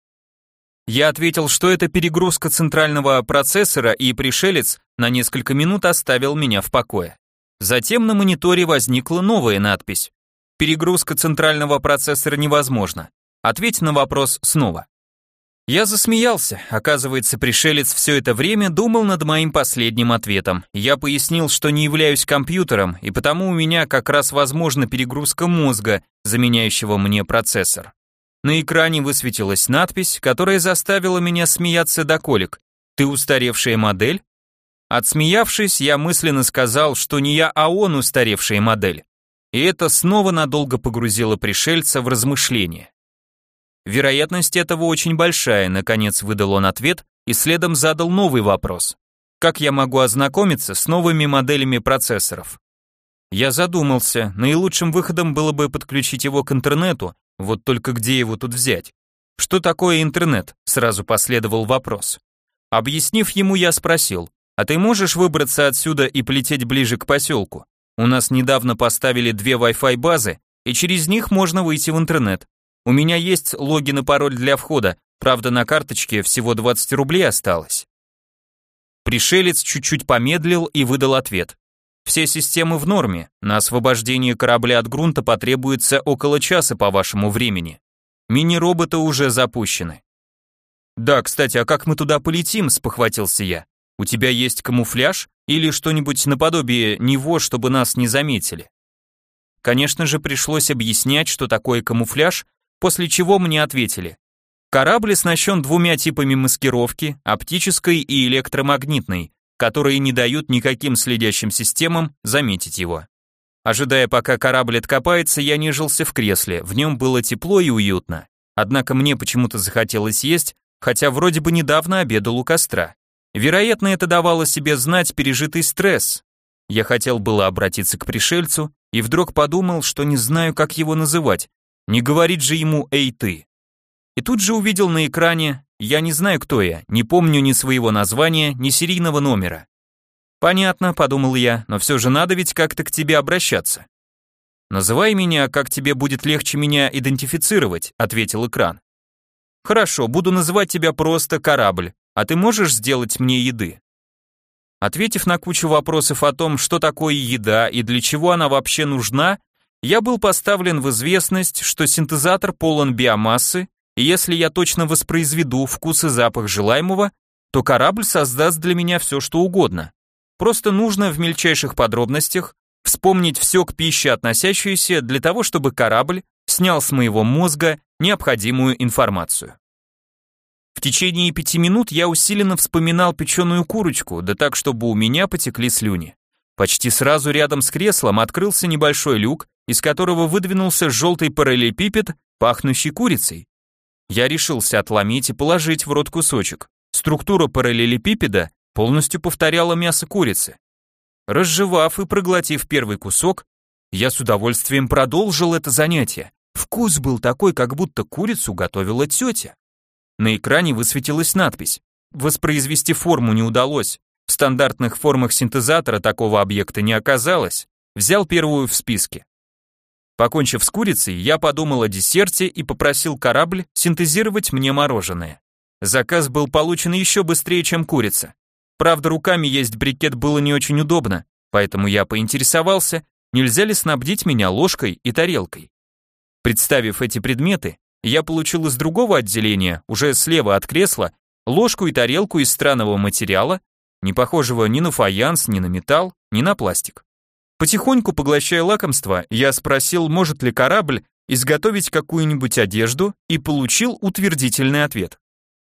Я ответил, что это перегрузка центрального процессора, и пришелец на несколько минут оставил меня в покое. Затем на мониторе возникла новая надпись: Перегрузка центрального процессора невозможна. Ответь на вопрос снова. Я засмеялся. Оказывается, пришелец все это время думал над моим последним ответом. Я пояснил, что не являюсь компьютером, и потому у меня как раз возможна перегрузка мозга, заменяющего мне процессор. На экране высветилась надпись, которая заставила меня смеяться до колик. «Ты устаревшая модель?» Отсмеявшись, я мысленно сказал, что не я, а он устаревшая модель. И это снова надолго погрузило пришельца в размышления. Вероятность этого очень большая, наконец выдал он ответ и следом задал новый вопрос. Как я могу ознакомиться с новыми моделями процессоров? Я задумался, наилучшим выходом было бы подключить его к интернету, вот только где его тут взять? Что такое интернет? Сразу последовал вопрос. Объяснив ему, я спросил, а ты можешь выбраться отсюда и полететь ближе к поселку? У нас недавно поставили две Wi-Fi базы, и через них можно выйти в интернет. У меня есть логин и пароль для входа, правда на карточке всего двадцать рублей осталось. Пришелец чуть-чуть помедлил и выдал ответ. Все системы в норме, на освобождение корабля от грунта потребуется около часа по вашему времени. Мини-роботы уже запущены. Да, кстати, а как мы туда полетим, спохватился я. У тебя есть камуфляж или что-нибудь наподобие него, чтобы нас не заметили? Конечно же, пришлось объяснять, что такое камуфляж, после чего мне ответили. Корабль оснащен двумя типами маскировки, оптической и электромагнитной, которые не дают никаким следящим системам заметить его. Ожидая, пока корабль откопается, я нежился в кресле, в нем было тепло и уютно. Однако мне почему-то захотелось есть, хотя вроде бы недавно обедал у костра. Вероятно, это давало себе знать пережитый стресс. Я хотел было обратиться к пришельцу и вдруг подумал, что не знаю, как его называть. Не говорит же ему «эй ты». И тут же увидел на экране, я не знаю, кто я, не помню ни своего названия, ни серийного номера. Понятно, подумал я, но все же надо ведь как-то к тебе обращаться. Называй меня, как тебе будет легче меня идентифицировать, ответил экран. Хорошо, буду называть тебя просто корабль, а ты можешь сделать мне еды? Ответив на кучу вопросов о том, что такое еда и для чего она вообще нужна, я был поставлен в известность, что синтезатор полон биомассы, и если я точно воспроизведу вкус и запах желаемого, то корабль создаст для меня все, что угодно. Просто нужно в мельчайших подробностях вспомнить все к пище относящееся для того, чтобы корабль снял с моего мозга необходимую информацию. В течение пяти минут я усиленно вспоминал печеную курочку, да так, чтобы у меня потекли слюни. Почти сразу рядом с креслом открылся небольшой люк, из которого выдвинулся желтый параллелепипед, пахнущий курицей. Я решился отломить и положить в рот кусочек. Структура параллелепипеда полностью повторяла мясо курицы. Разжевав и проглотив первый кусок, я с удовольствием продолжил это занятие. Вкус был такой, как будто курицу готовила тетя. На экране высветилась надпись. Воспроизвести форму не удалось. В стандартных формах синтезатора такого объекта не оказалось. Взял первую в списке. Покончив с курицей, я подумал о десерте и попросил корабль синтезировать мне мороженое. Заказ был получен еще быстрее, чем курица. Правда, руками есть брикет было не очень удобно, поэтому я поинтересовался, нельзя ли снабдить меня ложкой и тарелкой. Представив эти предметы, я получил из другого отделения, уже слева от кресла, ложку и тарелку из странного материала, не похожего ни на фаянс, ни на металл, ни на пластик. Потихоньку поглощая лакомство, я спросил, может ли корабль изготовить какую-нибудь одежду, и получил утвердительный ответ.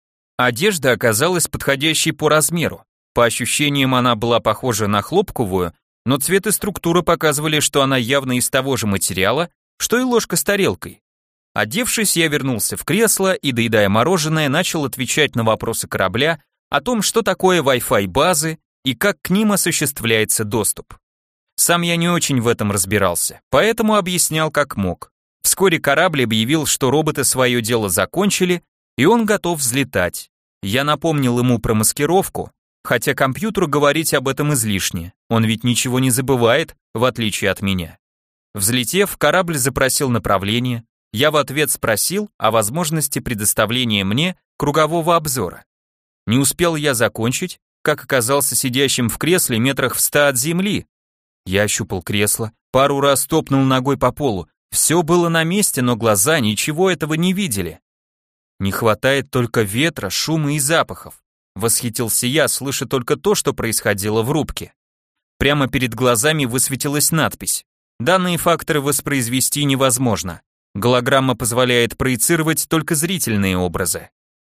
Одежда оказалась подходящей по размеру. По ощущениям она была похожа на хлопковую, но цвет и структура показывали, что она явно из того же материала, что и ложка с тарелкой. Одевшись, я вернулся в кресло и, доедая мороженое, начал отвечать на вопросы корабля о том, что такое Wi-Fi базы и как к ним осуществляется доступ. Сам я не очень в этом разбирался, поэтому объяснял как мог. Вскоре корабль объявил, что роботы свое дело закончили, и он готов взлетать. Я напомнил ему про маскировку, хотя компьютеру говорить об этом излишне, он ведь ничего не забывает, в отличие от меня. Взлетев, корабль запросил направление, я в ответ спросил о возможности предоставления мне кругового обзора. Не успел я закончить, как оказался сидящим в кресле метрах в ста от земли. Я ощупал кресло, пару раз топнул ногой по полу, Все было на месте, но глаза ничего этого не видели. Не хватает только ветра, шума и запахов. Восхитился я, слыша только то, что происходило в рубке. Прямо перед глазами высветилась надпись. Данные факторы воспроизвести невозможно. Голограмма позволяет проецировать только зрительные образы.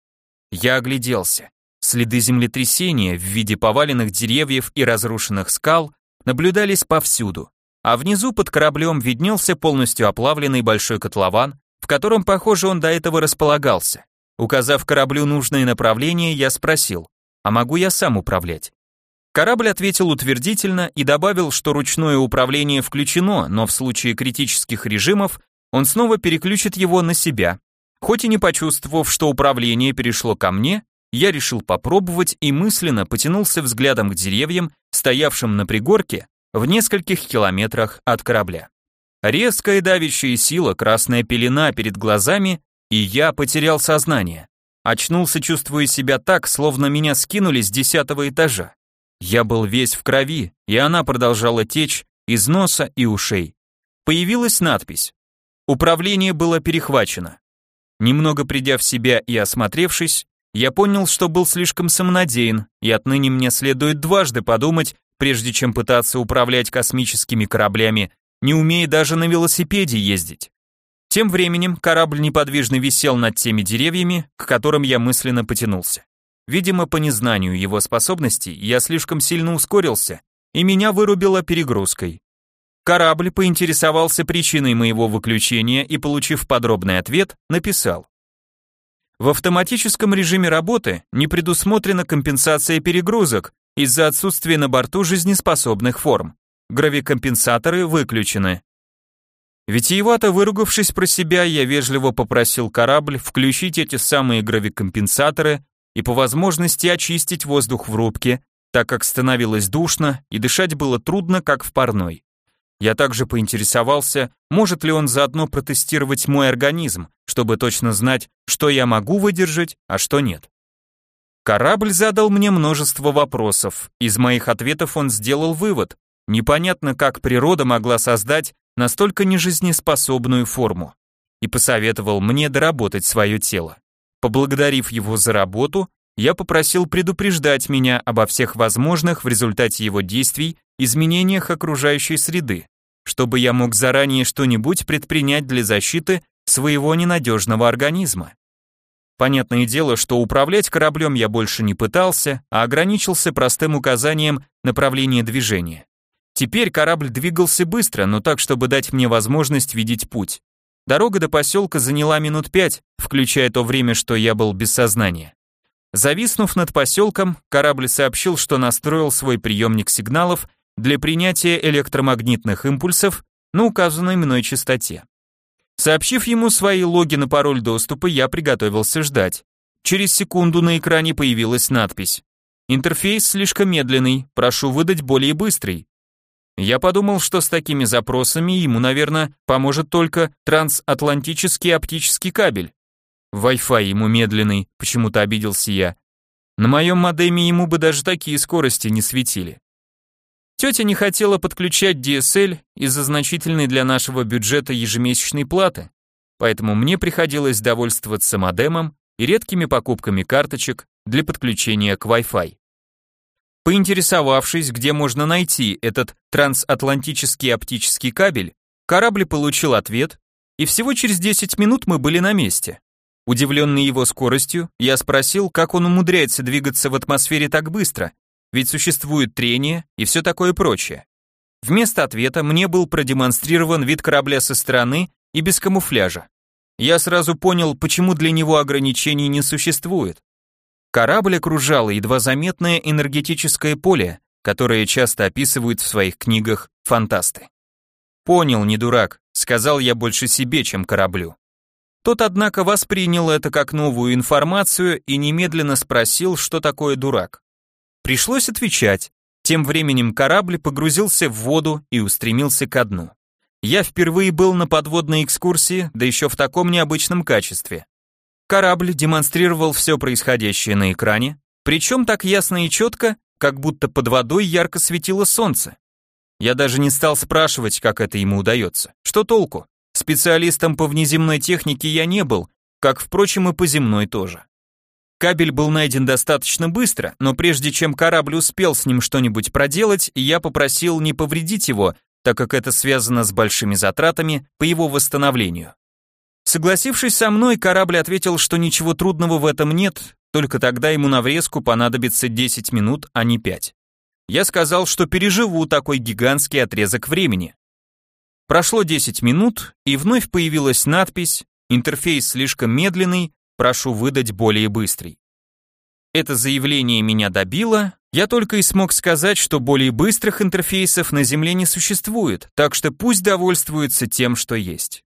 Я огляделся. Следы землетрясения в виде поваленных деревьев и разрушенных скал наблюдались повсюду, а внизу под кораблем виднелся полностью оплавленный большой котлован, в котором, похоже, он до этого располагался. Указав кораблю нужное направление, я спросил, а могу я сам управлять? Корабль ответил утвердительно и добавил, что ручное управление включено, но в случае критических режимов он снова переключит его на себя. Хоть и не почувствовав, что управление перешло ко мне, я решил попробовать и мысленно потянулся взглядом к деревьям, стоявшим на пригорке в нескольких километрах от корабля. Резкая давящая сила, красная пелена перед глазами, и я потерял сознание. Очнулся, чувствуя себя так, словно меня скинули с десятого этажа. Я был весь в крови, и она продолжала течь из носа и ушей. Появилась надпись. Управление было перехвачено. Немного придя в себя и осмотревшись, я понял, что был слишком самонадеян, и отныне мне следует дважды подумать, прежде чем пытаться управлять космическими кораблями, не умея даже на велосипеде ездить. Тем временем корабль неподвижно висел над теми деревьями, к которым я мысленно потянулся. Видимо, по незнанию его способностей я слишком сильно ускорился, и меня вырубило перегрузкой. Корабль поинтересовался причиной моего выключения и, получив подробный ответ, написал: в автоматическом режиме работы не предусмотрена компенсация перегрузок из-за отсутствия на борту жизнеспособных форм. Гравикомпенсаторы выключены. Витиевато выругавшись про себя, я вежливо попросил корабль включить эти самые гравикомпенсаторы и по возможности очистить воздух в рубке, так как становилось душно и дышать было трудно, как в парной. Я также поинтересовался, может ли он заодно протестировать мой организм, чтобы точно знать, что я могу выдержать, а что нет. Корабль задал мне множество вопросов. Из моих ответов он сделал вывод. Непонятно, как природа могла создать настолько нежизнеспособную форму. И посоветовал мне доработать свое тело. Поблагодарив его за работу, я попросил предупреждать меня обо всех возможных в результате его действий изменениях окружающей среды, чтобы я мог заранее что-нибудь предпринять для защиты своего ненадежного организма. Понятное дело, что управлять кораблем я больше не пытался, а ограничился простым указанием направления движения. Теперь корабль двигался быстро, но так, чтобы дать мне возможность видеть путь. Дорога до поселка заняла минут пять, включая то время, что я был без сознания. Зависнув над поселком, корабль сообщил, что настроил свой приемник сигналов для принятия электромагнитных импульсов на указанной мной частоте. Сообщив ему свои логин и пароль доступа, я приготовился ждать. Через секунду на экране появилась надпись: «Интерфейс слишком медленный, прошу выдать более быстрый». Я подумал, что с такими запросами ему, наверное, поможет только трансатлантический оптический кабель. Wi-Fi ему медленный, почему-то обиделся я. На моем модеме ему бы даже такие скорости не светили. Тетя не хотела подключать ди эс эл из-за значительной для нашего бюджета ежемесячной платы, поэтому мне приходилось довольствоваться модемом и редкими покупками карточек для подключения к Wi-Fi. Поинтересовавшись, где можно найти этот трансатлантический оптический кабель, корабль получил ответ, и всего через десять минут мы были на месте. Удивленный его скоростью, я спросил, как он умудряется двигаться в атмосфере так быстро, ведь существует трение и все такое прочее. Вместо ответа мне был продемонстрирован вид корабля со стороны и без камуфляжа. Я сразу понял, почему для него ограничений не существует. Корабль окружало едва заметное энергетическое поле, которое часто описывают в своих книгах фантасты. «Понял, не дурак», — сказал я больше себе, чем кораблю. Тот, однако, воспринял это как новую информацию и немедленно спросил, что такое дурак. Пришлось отвечать. Тем временем корабль погрузился в воду и устремился ко дну. Я впервые был на подводной экскурсии, да еще в таком необычном качестве. Корабль демонстрировал все происходящее на экране, причем так ясно и четко, как будто под водой ярко светило солнце. Я даже не стал спрашивать, как это ему удается. Что толку? Специалистом по внеземной технике я не был, как, впрочем, и по земной тоже. Кабель был найден достаточно быстро, но прежде чем корабль успел с ним что-нибудь проделать, я попросил не повредить его, так как это связано с большими затратами по его восстановлению. Согласившись со мной, корабль ответил, что ничего трудного в этом нет, только тогда ему на врезку понадобится десять минут, а не пять. Я сказал, что переживу такой гигантский отрезок времени. Прошло десять минут, и вновь появилась надпись «Интерфейс слишком медленный, прошу выдать более быстрый». Это заявление меня добило, я только и смог сказать, что более быстрых интерфейсов на Земле не существует, так что пусть довольствуются тем, что есть.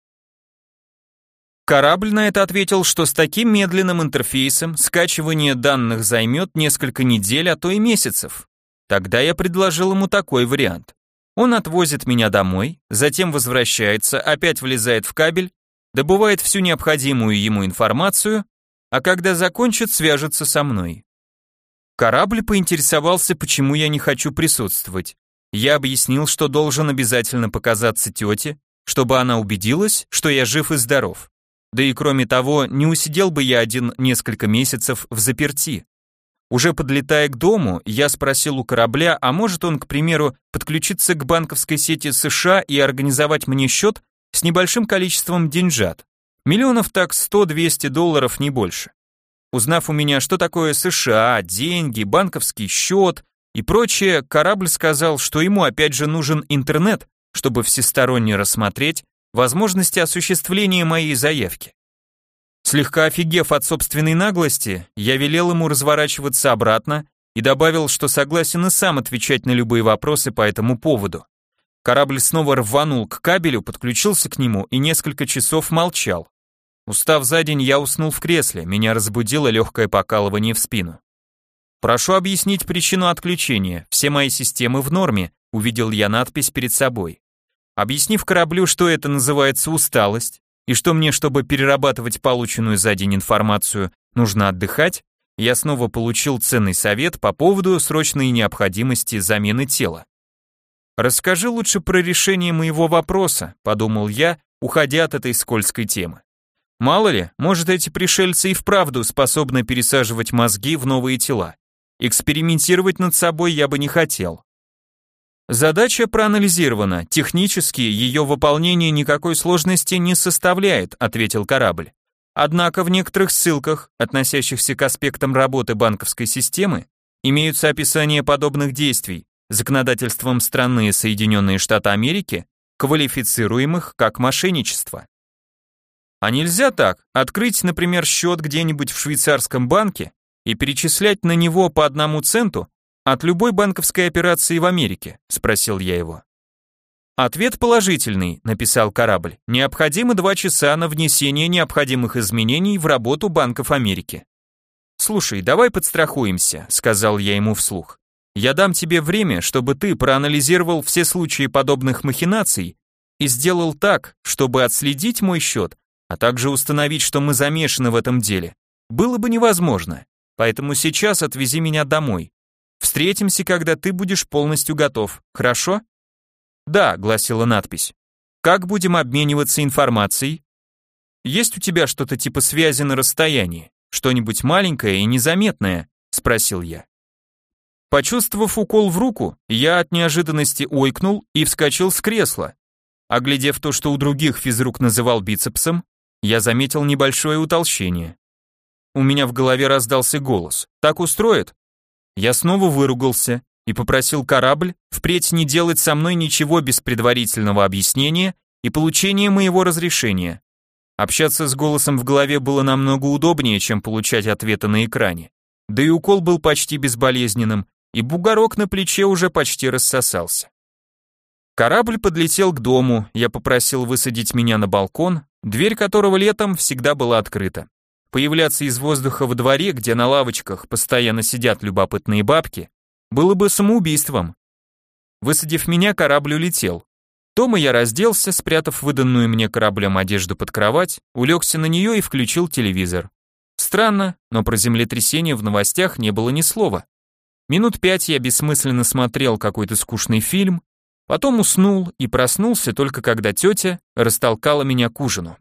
Корабль на это ответил, что с таким медленным интерфейсом скачивание данных займет несколько недель, а то и месяцев. Тогда я предложил ему такой вариант. Он отвозит меня домой, затем возвращается, опять влезает в кабель, добывает всю необходимую ему информацию, а когда закончит, свяжется со мной. Корабль поинтересовался, почему я не хочу присутствовать. Я объяснил, что должен обязательно показаться тете, чтобы она убедилась, что я жив и здоров. Да и кроме того, не усидел бы я один несколько месяцев в заперти. Уже подлетая к дому, я спросил у корабля, а может он, к примеру, подключиться к банковской сети США и организовать мне счет с небольшим количеством деньжат. Миллионов так сто-двести долларов, не больше. Узнав у меня, что такое США, деньги, банковский счет и прочее, корабль сказал, что ему опять же нужен интернет, чтобы всесторонне рассмотреть возможности осуществления моей заявки. Слегка офигев от собственной наглости, я велел ему разворачиваться обратно и добавил, что согласен и сам отвечать на любые вопросы по этому поводу. Корабль снова рванул к кабелю, подключился к нему и несколько часов молчал. Устав за день, я уснул в кресле, меня разбудило легкое покалывание в спину. «Прошу объяснить причину отключения, все мои системы в норме», увидел я надпись перед собой. Объяснив кораблю, что это называется усталость, и что мне, чтобы перерабатывать полученную за день информацию, нужно отдыхать, я снова получил ценный совет по поводу срочной необходимости замены тела. «Расскажи лучше про решение моего вопроса», подумал я, уходя от этой скользкой темы. Мало ли, может, эти пришельцы и вправду способны пересаживать мозги в новые тела. Экспериментировать над собой я бы не хотел. Задача проанализирована, технически ее выполнение никакой сложности не составляет, ответил корабль. Однако в некоторых ссылках, относящихся к аспектам работы банковской системы, имеются описания подобных действий законодательством страны Соединенные Штаты Америки, квалифицируемых как мошенничество. А нельзя так, открыть, например, счет где-нибудь в швейцарском банке и перечислять на него по одному центу от любой банковской операции в Америке, спросил я его. Ответ положительный, написал корабль. Необходимо два часа на внесение необходимых изменений в работу банков Америки. Слушай, давай подстрахуемся, сказал я ему вслух. Я дам тебе время, чтобы ты проанализировал все случаи подобных махинаций и сделал так, чтобы отследить мой счет, а также установить, что мы замешаны в этом деле, было бы невозможно. Поэтому сейчас отвези меня домой. Встретимся, когда ты будешь полностью готов, хорошо? Да, гласила надпись. Как будем обмениваться информацией? Есть у тебя что-то типа связи на расстоянии? Что-нибудь маленькое и незаметное? Спросил я. Почувствовав укол в руку, я от неожиданности ойкнул и вскочил с кресла. Оглядев то, что у других физрук называл бицепсом, я заметил небольшое утолщение. У меня в голове раздался голос. Так устроит? Я снова выругался и попросил корабль впредь не делать со мной ничего без предварительного объяснения и получения моего разрешения. Общаться с голосом в голове было намного удобнее, чем получать ответы на экране. Да и укол был почти безболезненным, и бугорок на плече уже почти рассосался. Корабль подлетел к дому, я попросил высадить меня на балкон, дверь которого летом всегда была открыта. Появляться из воздуха во дворе, где на лавочках постоянно сидят любопытные бабки, было бы самоубийством. Высадив меня, корабль улетел. Дома я разделся, спрятав выданную мне кораблем одежду под кровать, улегся на нее и включил телевизор. Странно, но про землетрясение в новостях не было ни слова. Минут пять я бессмысленно смотрел какой-то скучный фильм, Потом уснул и проснулся только когда тетя растолкала меня к ужину.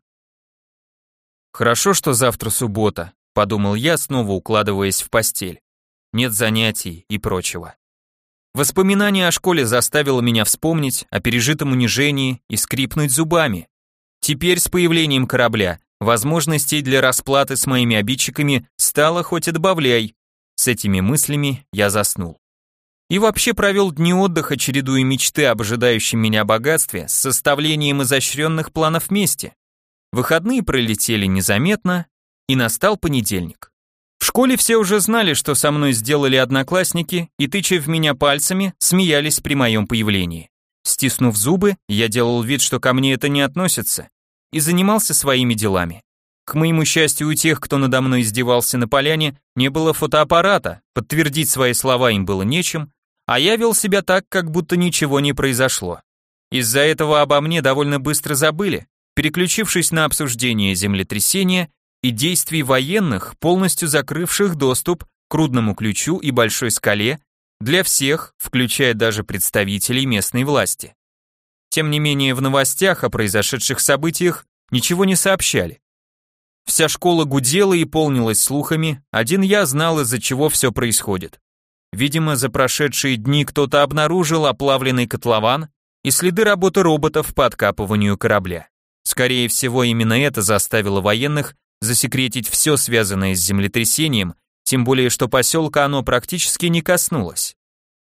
«Хорошо, что завтра суббота», — подумал я, снова укладываясь в постель. Нет занятий и прочего. Воспоминание о школе заставило меня вспомнить о пережитом унижении и скрипнуть зубами. Теперь с появлением корабля возможностей для расплаты с моими обидчиками стало хоть и добавляй. С этими мыслями я заснул. И вообще провел дни отдыха, чередуя мечты об ожидающем меня богатстве с составлением изощренных планов мести. Выходные пролетели незаметно, и настал понедельник. В школе все уже знали, что со мной сделали одноклассники, и, тыча в меня пальцами, смеялись при моем появлении. Стиснув зубы, я делал вид, что ко мне это не относится, и занимался своими делами. К моему счастью, у тех, кто надо мной издевался на поляне, не было фотоаппарата, подтвердить свои слова им было нечем, а я вел себя так, как будто ничего не произошло. Из-за этого обо мне довольно быстро забыли, переключившись на обсуждение землетрясения и действий военных, полностью закрывших доступ к Рудному ключу и Большой скале для всех, включая даже представителей местной власти. Тем не менее, в новостях о произошедших событиях ничего не сообщали. Вся школа гудела и полнилась слухами, один я знал, из-за чего все происходит. Видимо, за прошедшие дни кто-то обнаружил оплавленный котлован и следы работы роботов по откапыванию корабля. Скорее всего, именно это заставило военных засекретить все, связанное с землетрясением, тем более, что поселка оно практически не коснулось.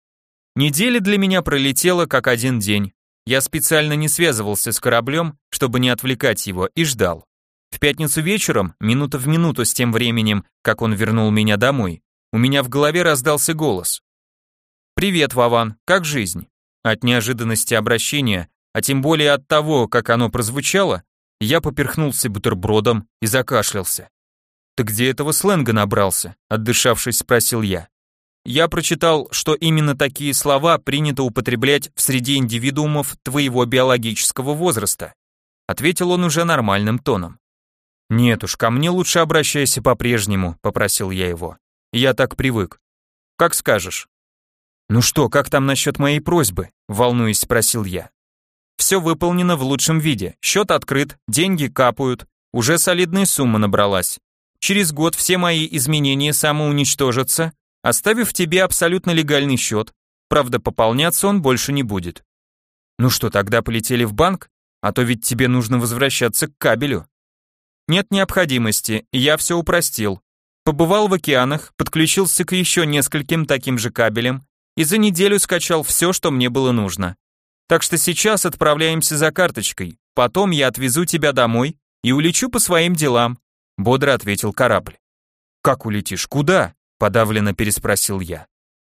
Неделя для меня пролетела как один день. Я специально не связывался с кораблем, чтобы не отвлекать его, и ждал. В пятницу вечером, минута в минуту с тем временем, как он вернул меня домой, у меня в голове раздался голос. «Привет, Вован, как жизнь?» От неожиданности обращения, а тем более от того, как оно прозвучало, я поперхнулся бутербродом и закашлялся. «Ты где этого сленга набрался?» — отдышавшись, спросил я. «Я прочитал, что именно такие слова принято употреблять в среде индивидуумов твоего биологического возраста», — ответил он уже нормальным тоном. «Нет уж, ко мне лучше обращайся по-прежнему», — попросил я его. «Я так привык». «Как скажешь». «Ну что, как там насчет моей просьбы?» — волнуясь, спросил я. «Все выполнено в лучшем виде, счет открыт, деньги капают, уже солидная сумма набралась. Через год все мои изменения самоуничтожатся, оставив тебе абсолютно легальный счет, правда пополняться он больше не будет». «Ну что, тогда полетели в банк? А то ведь тебе нужно возвращаться к кабелю». «Нет необходимости, я все упростил. Побывал в океанах, подключился к еще нескольким таким же кабелям и за неделю скачал все, что мне было нужно. Так что сейчас отправляемся за карточкой, потом я отвезу тебя домой и улечу по своим делам», — бодро ответил корабль. «Как улетишь? Куда?» — подавленно переспросил я.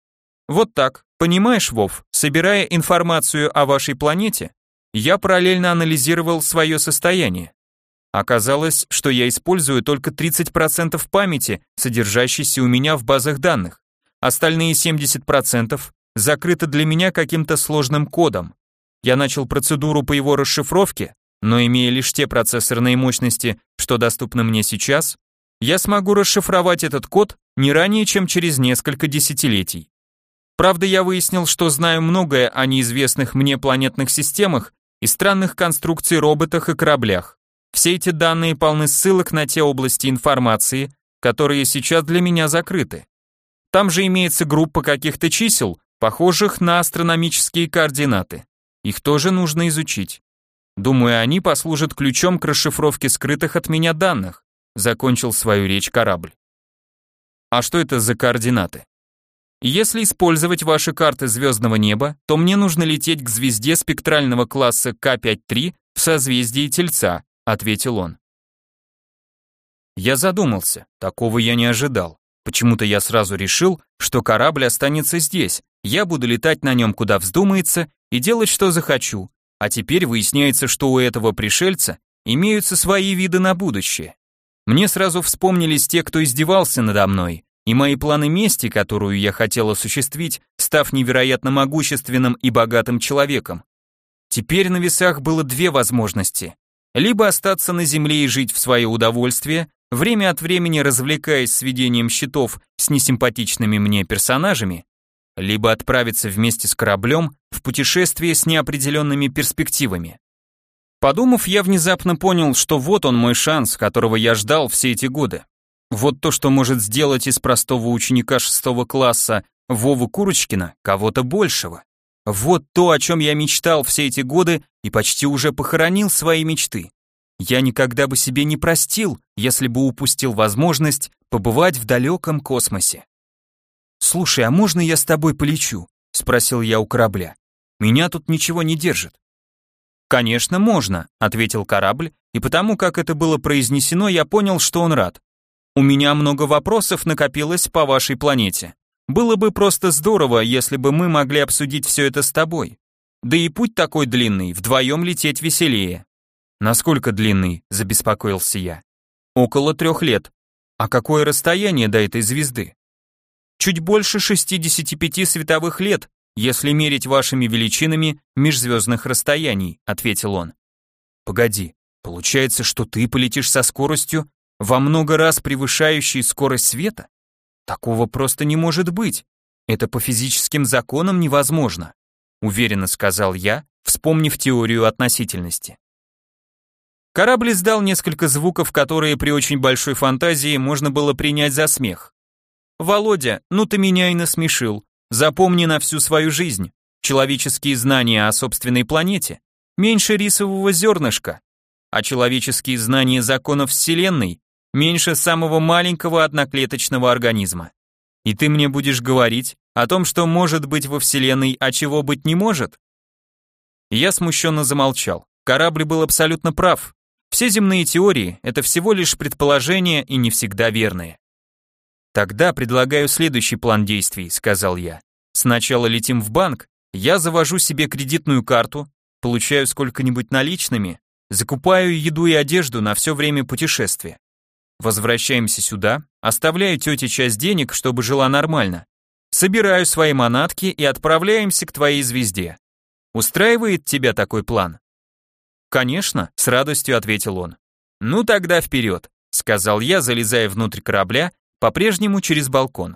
«Вот так, понимаешь, Вов, собирая информацию о вашей планете, я параллельно анализировал свое состояние. Оказалось, что я использую только тридцать процентов памяти, содержащейся у меня в базах данных. Остальные семьдесят процентов закрыты для меня каким-то сложным кодом. Я начал процедуру по его расшифровке, но имея лишь те процессорные мощности, что доступны мне сейчас, я смогу расшифровать этот код не ранее, чем через несколько десятилетий. Правда, я выяснил, что знаю многое о неизвестных мне планетных системах и странных конструкций роботах и кораблях. Все эти данные полны ссылок на те области информации, которые сейчас для меня закрыты. Там же имеется группа каких-то чисел, похожих на астрономические координаты. Их тоже нужно изучить. Думаю, они послужат ключом к расшифровке скрытых от меня данных», — закончил свою речь корабль. «А что это за координаты?» «Если использовать ваши карты звездного неба, то мне нужно лететь к звезде спектрального класса К пять три в созвездии Тельца», — ответил он. Я задумался, такого я не ожидал. Почему-то я сразу решил, что корабль останется здесь, я буду летать на нем куда вздумается и делать что захочу, а теперь выясняется, что у этого пришельца имеются свои виды на будущее. Мне сразу вспомнились те, кто издевался надо мной, и мои планы мести, которую я хотел осуществить, став невероятно могущественным и богатым человеком. Теперь на весах было две возможности. Либо остаться на земле и жить в свое удовольствие, время от времени развлекаясь сведением счетов с несимпатичными мне персонажами, либо отправиться вместе с кораблем в путешествие с неопределенными перспективами. Подумав, я внезапно понял, что вот он мой шанс, которого я ждал все эти годы. Вот то, что может сделать из простого ученика шестого класса Вовы Курочкина кого-то большего. Вот то, о чем я мечтал все эти годы и почти уже похоронил свои мечты. Я никогда бы себе не простил, если бы упустил возможность побывать в далеком космосе. «Слушай, а можно я с тобой полечу?» — спросил я у корабля. «Меня тут ничего не держит». «Конечно, можно», — ответил корабль, и потому как это было произнесено, я понял, что он рад. «У меня много вопросов накопилось по вашей планете. Было бы просто здорово, если бы мы могли обсудить все это с тобой. Да и путь такой длинный, вдвоем лететь веселее». «Насколько длинный?» – забеспокоился я. «Около трех лет. А какое расстояние до этой звезды?» «Чуть больше шестидесяти пяти световых лет, если мерить вашими величинами межзвездных расстояний», – ответил он. «Погоди, получается, что ты полетишь со скоростью, во много раз превышающей скорость света? Такого просто не может быть. Это по физическим законам невозможно», – уверенно сказал я, вспомнив теорию относительности. Корабль издал несколько звуков, которые при очень большой фантазии можно было принять за смех. «Володя, ну ты меня и насмешил. Запомни на всю свою жизнь. Человеческие знания о собственной планете меньше рисового зернышка, а человеческие знания законов Вселенной меньше самого маленького одноклеточного организма. И ты мне будешь говорить о том, что может быть во Вселенной, а чего быть не может?» Я смущенно замолчал. Корабль был абсолютно прав. Все земные теории – это всего лишь предположения и не всегда верные. «Тогда предлагаю следующий план действий», – сказал я. «Сначала летим в банк, я завожу себе кредитную карту, получаю сколько-нибудь наличными, закупаю еду и одежду на все время путешествия. Возвращаемся сюда, оставляю тете часть денег, чтобы жила нормально, собираю свои манатки и отправляемся к твоей звезде. Устраивает тебя такой план?» «Конечно», — с радостью ответил он. «Ну тогда вперед», — сказал я, залезая внутрь корабля, по-прежнему через балкон.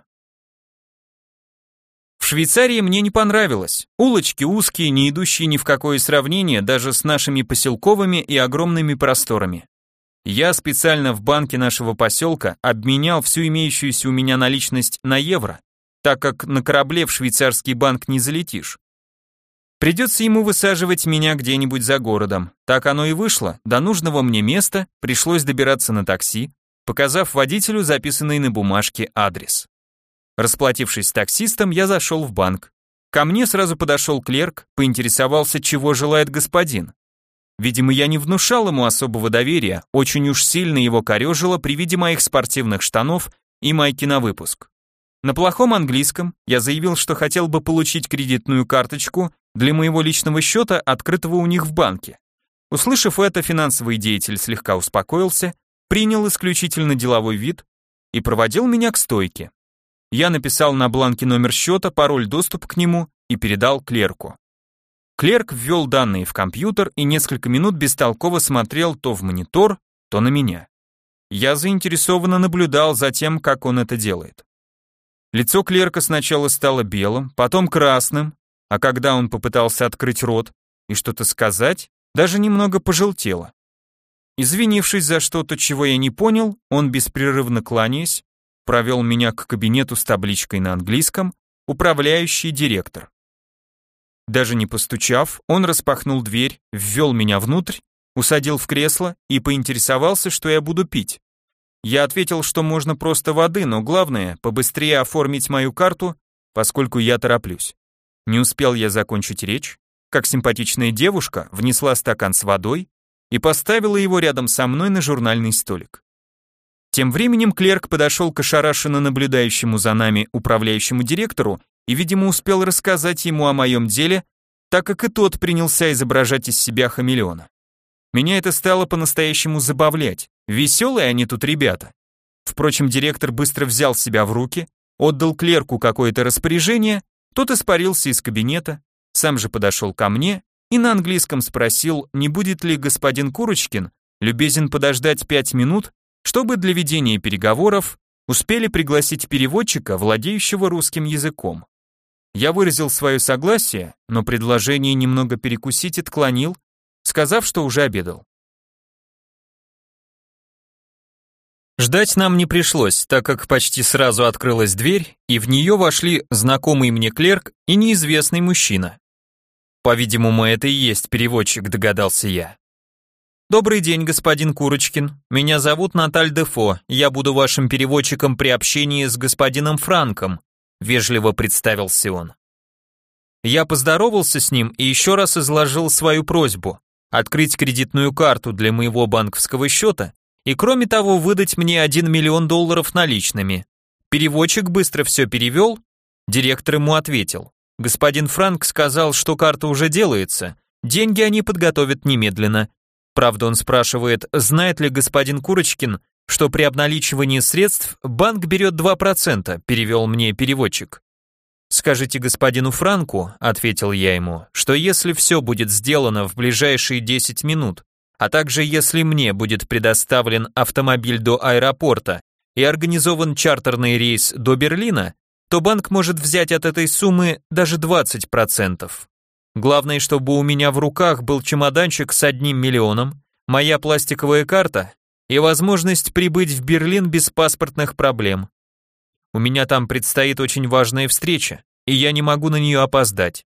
В Швейцарии мне не понравилось. Улочки узкие, не идущие ни в какое сравнение даже с нашими поселковыми и огромными просторами. Я специально в банке нашего поселка обменял всю имеющуюся у меня наличность на евро, так как на корабле в швейцарский банк не залетишь. Придется ему высаживать меня где-нибудь за городом. Так оно и вышло. До нужного мне места пришлось добираться на такси, показав водителю записанный на бумажке адрес. Расплатившись с таксистом, я зашел в банк. Ко мне сразу подошел клерк, поинтересовался, чего желает господин. Видимо, я не внушал ему особого доверия, очень уж сильно его корежило при виде моих спортивных штанов и майки на выпуск. На плохом английском я заявил, что хотел бы получить кредитную карточку для моего личного счета, открытого у них в банке. Услышав это, финансовый деятель слегка успокоился, принял исключительно деловой вид и проводил меня к стойке. Я написал на бланке номер счета, пароль доступа к нему и передал клерку. Клерк ввел данные в компьютер и несколько минут бестолково смотрел то в монитор, то на меня. Я заинтересованно наблюдал за тем, как он это делает. Лицо клерка сначала стало белым, потом красным, а когда он попытался открыть рот и что-то сказать, даже немного пожелтело. Извинившись за что-то, чего я не понял, он, беспрерывно кланяясь, провел меня к кабинету с табличкой на английском «Управляющий директор». Даже не постучав, он распахнул дверь, ввел меня внутрь, усадил в кресло и поинтересовался, что я буду пить. Я ответил, что можно просто воды, но главное, побыстрее оформить мою карту, поскольку я тороплюсь. Не успел я закончить речь, как симпатичная девушка внесла стакан с водой и поставила его рядом со мной на журнальный столик. Тем временем клерк подошел к ошарашенно наблюдающему за нами управляющему директору и, видимо, успел рассказать ему о моем деле, так как и тот принялся изображать из себя хамелеона. Меня это стало по-настоящему забавлять. Веселые они тут ребята. Впрочем, директор быстро взял себя в руки, отдал клерку какое-то распоряжение, тот испарился из кабинета, сам же подошел ко мне и на английском спросил, не будет ли господин Курочкин любезен подождать пять минут, чтобы для ведения переговоров успели пригласить переводчика, владеющего русским языком. Я выразил свое согласие, но предложение немного перекусить отклонил, сказав, что уже обедал. Ждать нам не пришлось, так как почти сразу открылась дверь, и в нее вошли знакомый мне клерк и неизвестный мужчина. По-видимому, это и есть переводчик, догадался я. «Добрый день, господин Курочкин. Меня зовут Наталь Дефо. Я буду вашим переводчиком при общении с господином Франком», вежливо представился он. Я поздоровался с ним и еще раз изложил свою просьбу открыть кредитную карту для моего банковского счета и, кроме того, выдать мне один миллион долларов наличными. Переводчик быстро все перевел, директор ему ответил. Господин Франк сказал, что карта уже делается, деньги они подготовят немедленно. Правда, он спрашивает, знает ли господин Курочкин, что при обналичивании средств банк берет два процента, перевел мне переводчик. «Скажите господину Франку», — ответил я ему, «что если все будет сделано в ближайшие десять минут, а также если мне будет предоставлен автомобиль до аэропорта и организован чартерный рейс до Берлина, то банк может взять от этой суммы даже двадцать процентов. Главное, чтобы у меня в руках был чемоданчик с одним миллионом, моя пластиковая карта и возможность прибыть в Берлин без паспортных проблем. У меня там предстоит очень важная встреча, и я не могу на нее опоздать».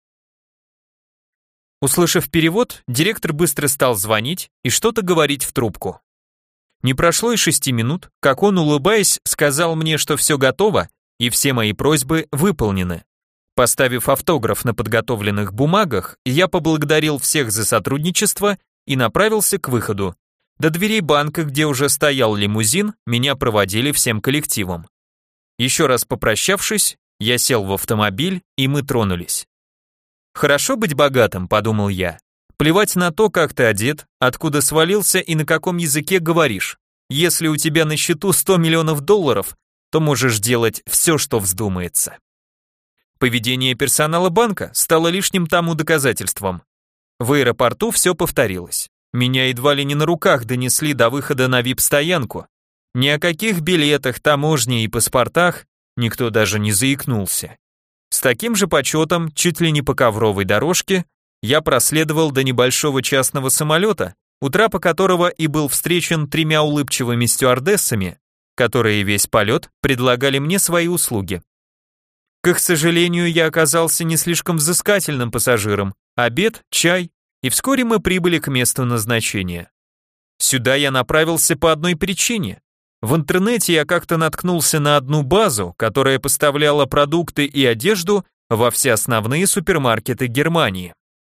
Услышав перевод, директор быстро стал звонить и что-то говорить в трубку. Не прошло и шести минут, как он, улыбаясь, сказал мне, что все готово и все мои просьбы выполнены. Поставив автограф на подготовленных бумагах, я поблагодарил всех за сотрудничество и направился к выходу. До дверей банка, где уже стоял лимузин, меня проводили всем коллективом. Еще раз попрощавшись, я сел в автомобиль, и мы тронулись. «Хорошо быть богатым», — подумал я. «Плевать на то, как ты одет, откуда свалился и на каком языке говоришь. Если у тебя на счету сто миллионов долларов, то можешь делать все, что вздумается». Поведение персонала банка стало лишним тому доказательством. В аэропорту все повторилось. Меня едва ли не на руках донесли до выхода на вип-стоянку. Ни о каких билетах, таможне и паспортах никто даже не заикнулся. С таким же почетом, чуть ли не по ковровой дорожке, я проследовал до небольшого частного самолета, у трапа которого и был встречен тремя улыбчивыми стюардессами, которые весь полет предлагали мне свои услуги. К их сожалению, я оказался не слишком взыскательным пассажиром. Обед, чай, и вскоре мы прибыли к месту назначения. Сюда я направился по одной причине. В интернете я как-то наткнулся на одну базу, которая поставляла продукты и одежду во все основные супермаркеты Германии.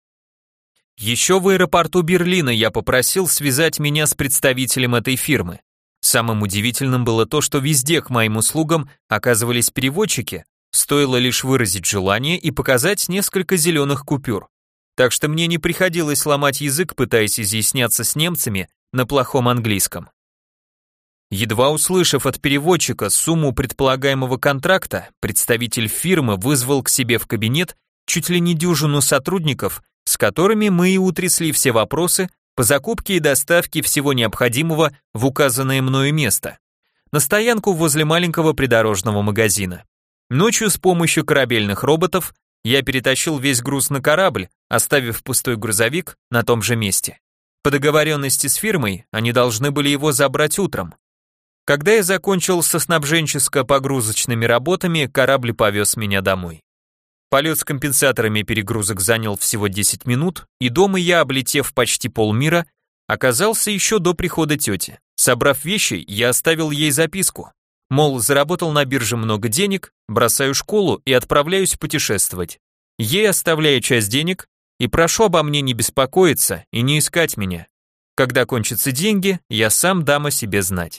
Еще в аэропорту Берлина я попросил связать меня с представителем этой фирмы. Самым удивительным было то, что везде к моим услугам оказывались переводчики, стоило лишь выразить желание и показать несколько зеленых купюр. Так что мне не приходилось ломать язык, пытаясь изъясняться с немцами на плохом английском. Едва услышав от переводчика сумму предполагаемого контракта, представитель фирмы вызвал к себе в кабинет чуть ли не дюжину сотрудников, с которыми мы и утрясли все вопросы по закупке и доставке всего необходимого в указанное мною место, на стоянку возле маленького придорожного магазина. Ночью с помощью корабельных роботов я перетащил весь груз на корабль, оставив пустой грузовик на том же месте. По договоренности с фирмой они должны были его забрать утром. Когда я закончил со снабженческо-погрузочными работами, корабль повез меня домой. Полет с компенсаторами перегрузок занял всего десять минут, и дома я, облетев почти полмира, оказался еще до прихода тети. Собрав вещи, я оставил ей записку. Мол, заработал на бирже много денег, бросаю школу и отправляюсь путешествовать. Ей оставляю часть денег и прошу обо мне не беспокоиться и не искать меня. Когда кончатся деньги, я сам дам о себе знать.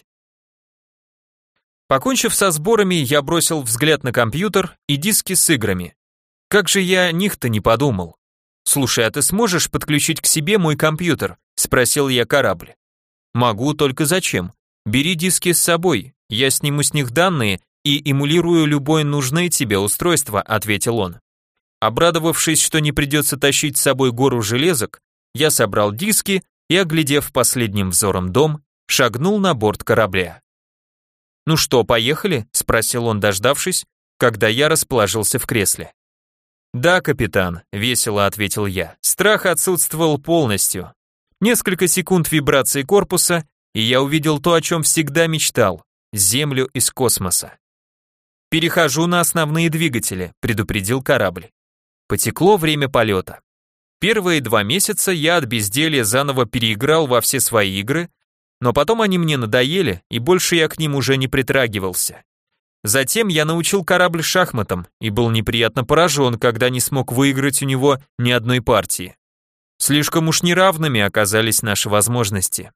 Покончив со сборами, я бросил взгляд на компьютер и диски с играми. Как же я о них-то не подумал. «Слушай, а ты сможешь подключить к себе мой компьютер?» – спросил я корабль. «Могу, только зачем? Бери диски с собой, я сниму с них данные и эмулирую любое нужное тебе устройство», – ответил он. Обрадовавшись, что не придется тащить с собой гору железок, я собрал диски и, оглядев последним взором дом, шагнул на борт корабля. «Ну что, поехали?» – спросил он, дождавшись, когда я расположился в кресле. Да, капитан, весело ответил я. Страх отсутствовал полностью. Несколько секунд вибрации корпуса, и я увидел то, о чем всегда мечтал — Землю из космоса. «Перехожу на основные двигатели», — предупредил корабль. Потекло время полета. Первые два месяца я от безделья заново переиграл во все свои игры, но потом они мне надоели, и больше я к ним уже не притрагивался. Затем я научил корабль шахматам и был неприятно поражен, когда не смог выиграть у него ни одной партии. Слишком уж неравными оказались наши возможности.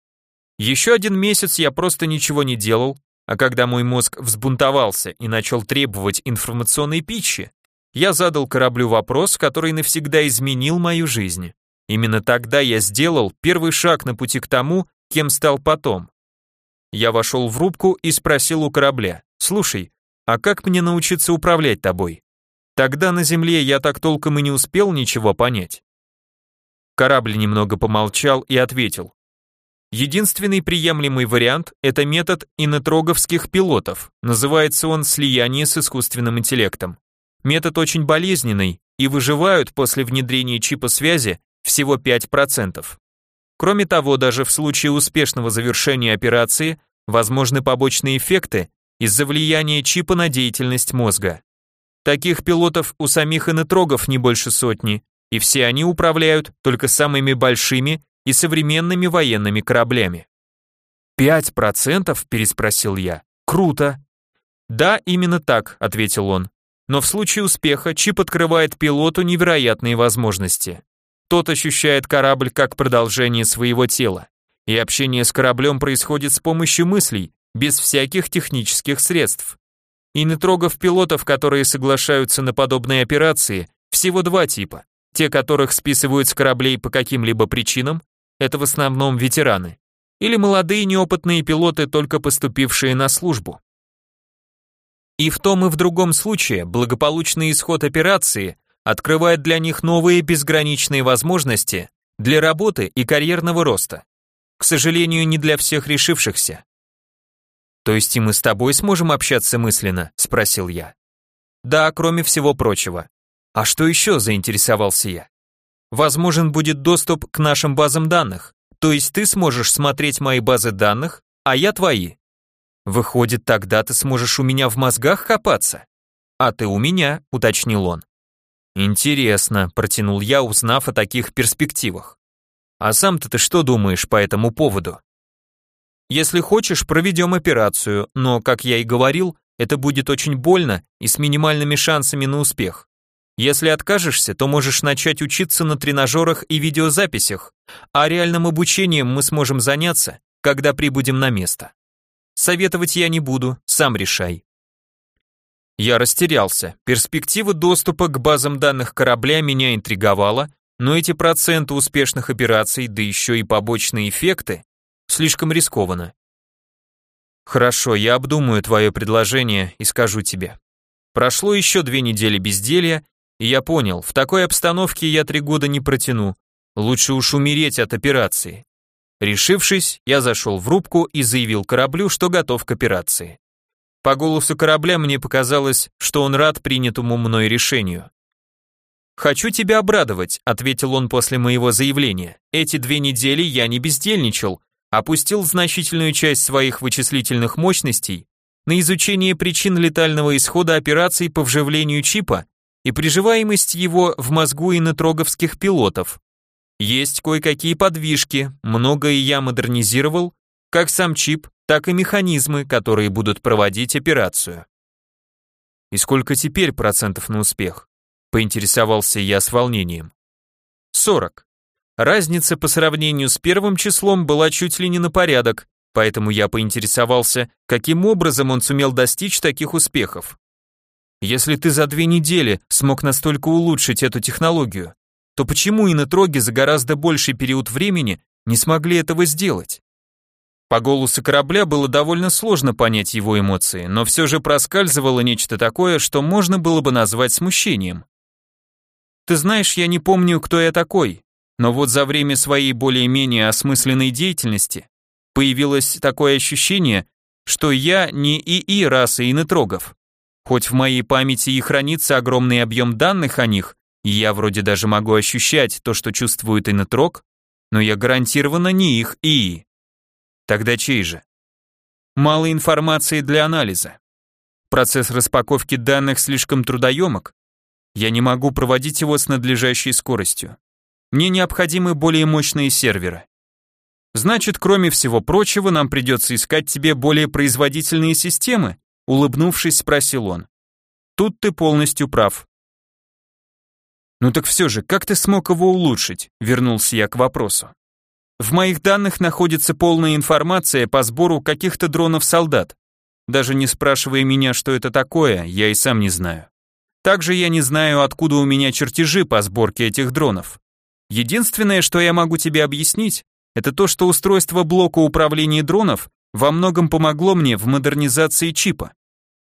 Еще один месяц я просто ничего не делал, а когда мой мозг взбунтовался и начал требовать информационной пищи, я задал кораблю вопрос, который навсегда изменил мою жизнь. Именно тогда я сделал первый шаг на пути к тому, кем стал потом. Я вошел в рубку и спросил у корабля: «Слушай, а как мне научиться управлять тобой?» Тогда на Земле я так толком и не успел ничего понять. Корабль немного помолчал и ответил: «Единственный приемлемый вариант – это метод инетроговских пилотов, называется он слияние с искусственным интеллектом. Метод очень болезненный, и выживают после внедрения чипа связи всего пять процентов. Кроме того, даже в случае успешного завершения операции возможны побочные эффекты из-за влияния чипа на деятельность мозга. Таких пилотов у самих инетрогов не больше сотни, и все они управляют только самыми большими и современными военными кораблями». «Пять процентов?» – переспросил я. «Круто!» «Да, именно так», – ответил он. «Но в случае успеха чип открывает пилоту невероятные возможности. Тот ощущает корабль как продолжение своего тела, и общение с кораблем происходит с помощью мыслей, без всяких технических средств. Инетрогов пилотов, которые соглашаются на подобные операции, всего два типа. Те, которых списывают с кораблей по каким-либо причинам, это в основном ветераны, или молодые неопытные пилоты, только поступившие на службу. И в том и в другом случае благополучный исход операции открывает для них новые безграничные возможности для работы и карьерного роста. К сожалению, не для всех решившихся. «То есть и мы с тобой сможем общаться мысленно?» – спросил я. «Да, кроме всего прочего». «А что еще?» – заинтересовался я. «Возможен будет доступ к нашим базам данных, то есть ты сможешь смотреть мои базы данных, а я твои. Выходит, тогда ты сможешь у меня в мозгах копаться?» «А ты у меня», – уточнил он. «Интересно», – протянул я, узнав о таких перспективах. «А сам-то ты что думаешь по этому поводу?» «Если хочешь, проведем операцию, но, как я и говорил, это будет очень больно и с минимальными шансами на успех. Если откажешься, то можешь начать учиться на тренажерах и видеозаписях, а реальным обучением мы сможем заняться, когда прибудем на место. Советовать я не буду, сам решай». Я растерялся. Перспектива доступа к базам данных корабля меня интриговала, но эти проценты успешных операций, да еще и побочные эффекты, слишком рискованно. «Хорошо, я обдумаю твое предложение и скажу тебе». Прошло еще две недели безделья, и я понял, в такой обстановке я три года не протяну, лучше уж умереть от операции. Решившись, я зашел в рубку и заявил кораблю, что готов к операции. По голосу корабля мне показалось, что он рад принятому мной решению. «Хочу тебя обрадовать», — ответил он после моего заявления. «Эти две недели я не бездельничал, опустил значительную часть своих вычислительных мощностей на изучение причин летального исхода операций по вживлению чипа и приживаемость его в мозгу инетроговских пилотов. Есть кое-какие подвижки, многое я модернизировал, как сам чип, так и механизмы, которые будут проводить операцию». «И сколько теперь процентов на успех?» — поинтересовался я с волнением. «сорок. Разница по сравнению с первым числом была чуть ли не на порядок, поэтому я поинтересовался, каким образом он сумел достичь таких успехов. Если ты за две недели смог настолько улучшить эту технологию, то почему инетроги за гораздо больший период времени не смогли этого сделать?» По голосу корабля было довольно сложно понять его эмоции, но все же проскальзывало нечто такое, что можно было бы назвать смущением. «Ты знаешь, я не помню, кто я такой, но вот за время своей более-менее осмысленной деятельности появилось такое ощущение, что я не ИИ расы инетрогов. Хоть в моей памяти и хранится огромный объем данных о них, и я вроде даже могу ощущать то, что чувствует инетрок, но я гарантированно не их ИИ. Тогда чей же? Мало информации для анализа. Процесс распаковки данных слишком трудоемок. Я не могу проводить его с надлежащей скоростью. Мне необходимы более мощные серверы. Значит, кроме всего прочего, нам придется искать тебе более производительные системы, улыбнувшись, спросил он. Тут ты полностью прав. Ну так все же, как ты смог его улучшить? Вернулся я к вопросу. В моих данных находится полная информация по сбору каких-то дронов-солдат. Даже не спрашивая меня, что это такое, я и сам не знаю. Также я не знаю, откуда у меня чертежи по сборке этих дронов. Единственное, что я могу тебе объяснить, это то, что устройство блока управления дронов во многом помогло мне в модернизации чипа.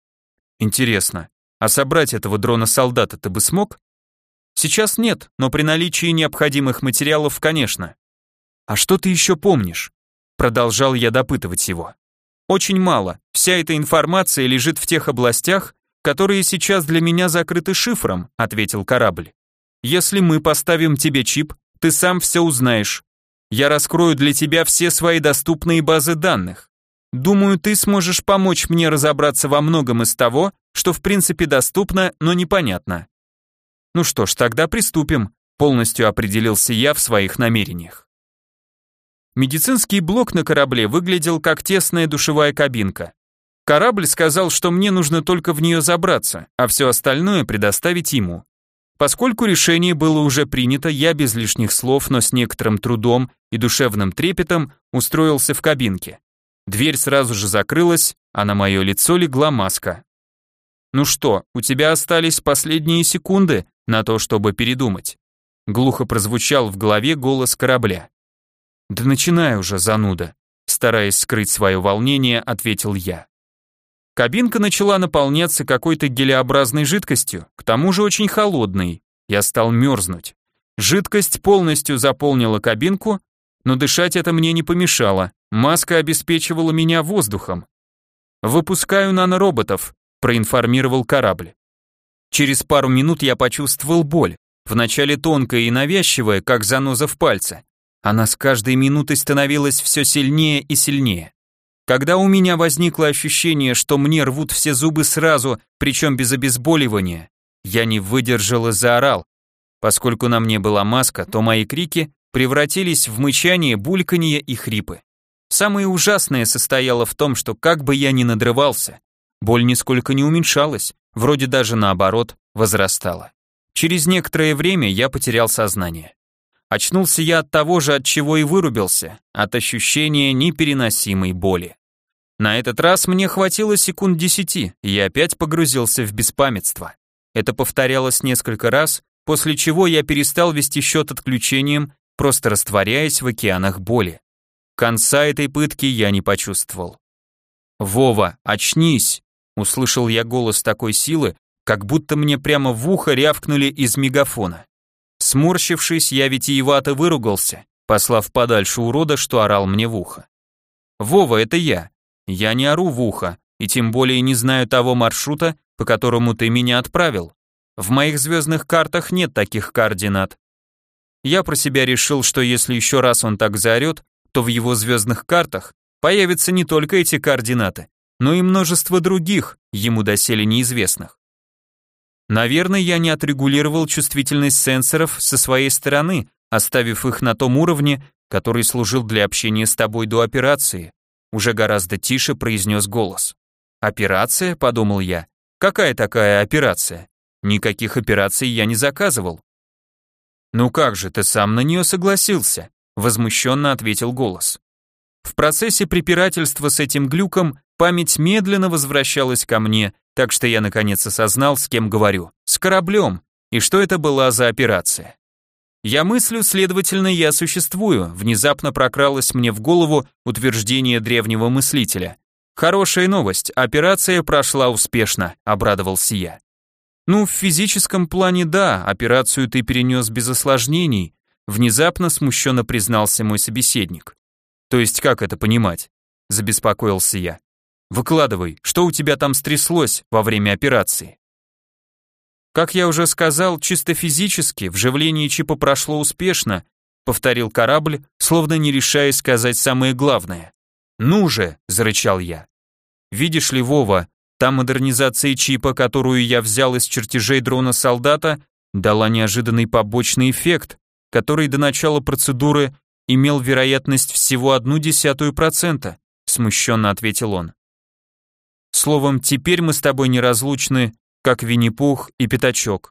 Интересно, а собрать этого дрона-солдата ты бы смог? Сейчас нет, но при наличии необходимых материалов, конечно. А что ты еще помнишь? Продолжал я допытывать его. Очень мало, вся эта информация лежит в тех областях, которые сейчас для меня закрыты шифром, ответил корабль. Если мы поставим тебе чип, ты сам все узнаешь. Я раскрою для тебя все свои доступные базы данных. Думаю, ты сможешь помочь мне разобраться во многом из того, что в принципе доступно, но непонятно. Ну что ж, тогда приступим, полностью определился я в своих намерениях. Медицинский блок на корабле выглядел как тесная душевая кабинка. Корабль сказал, что мне нужно только в нее забраться, а все остальное предоставить ему. Поскольку решение было уже принято, я без лишних слов, но с некоторым трудом и душевным трепетом устроился в кабинке. Дверь сразу же закрылась, а на мое лицо легла маска. «Ну что, у тебя остались последние секунды на то, чтобы передумать?» Глухо прозвучал в голове голос корабля. «Да начинай уже, зануда», стараясь скрыть свое волнение, ответил я. Кабинка начала наполняться какой-то гелеобразной жидкостью, к тому же очень холодной. Я стал мерзнуть. Жидкость полностью заполнила кабинку, но дышать это мне не помешало. Маска обеспечивала меня воздухом. «Выпускаю нанороботов», — проинформировал корабль. Через пару минут я почувствовал боль, вначале тонкая и навязчивая, как заноза в пальце. Она с каждой минутой становилась все сильнее и сильнее. Когда у меня возникло ощущение, что мне рвут все зубы сразу, причем без обезболивания, я не выдержал и заорал. Поскольку на мне была маска, то мои крики превратились в мычание, бульканье и хрипы. Самое ужасное состояло в том, что как бы я ни надрывался, боль нисколько не уменьшалась, вроде даже наоборот, возрастала. Через некоторое время я потерял сознание. Очнулся я от того же, от чего и вырубился, от ощущения непереносимой боли. На этот раз мне хватило секунд десяти, и я опять погрузился в беспамятство. Это повторялось несколько раз, после чего я перестал вести счет отключениям, просто растворяясь в океанах боли. Конца этой пытки я не почувствовал. «Вова, очнись!» — услышал я голос такой силы, как будто мне прямо в ухо рявкнули из мегафона. Сморщившись, я витиевато выругался, послав подальше урода, что орал мне в ухо. «Вова, это я. Я не ору в ухо, и тем более не знаю того маршрута, по которому ты меня отправил. В моих звездных картах нет таких координат». Я про себя решил, что если еще раз он так заорет, то в его звездных картах появятся не только эти координаты, но и множество других, ему доселе неизвестных. Наверное, я не отрегулировал чувствительность сенсоров со своей стороны, оставив их на том уровне, который служил для общения с тобой до операции. Уже гораздо тише произнес голос. «Операция?» — подумал я. «Какая такая операция? Никаких операций я не заказывал». «Ну как же, ты сам на нее согласился?» — возмущенно ответил голос. В процессе препирательства с этим глюком память медленно возвращалась ко мне, так что я наконец осознал, с кем говорю. С кораблем. И что это была за операция. Я мыслю, следовательно, я существую. Внезапно прокралось мне в голову утверждение древнего мыслителя. Хорошая новость, операция прошла успешно, обрадовался я. Ну, в физическом плане да, операцию ты перенес без осложнений, внезапно смущенно признался мой собеседник. То есть как это понимать? Забеспокоился я. Выкладывай, что у тебя там стряслось во время операции? Как я уже сказал, чисто физически вживление чипа прошло успешно, повторил корабль, словно не решаясь сказать самое главное. Ну же, зарычал я. Видишь ли, Вова, та модернизация чипа, которую я взял из чертежей дрона-солдата, дала неожиданный побочный эффект, который до начала процедуры имел вероятность всего одну десятую процента, смущенно ответил он. Словом, теперь мы с тобой неразлучны, как Винни-Пух и Пятачок.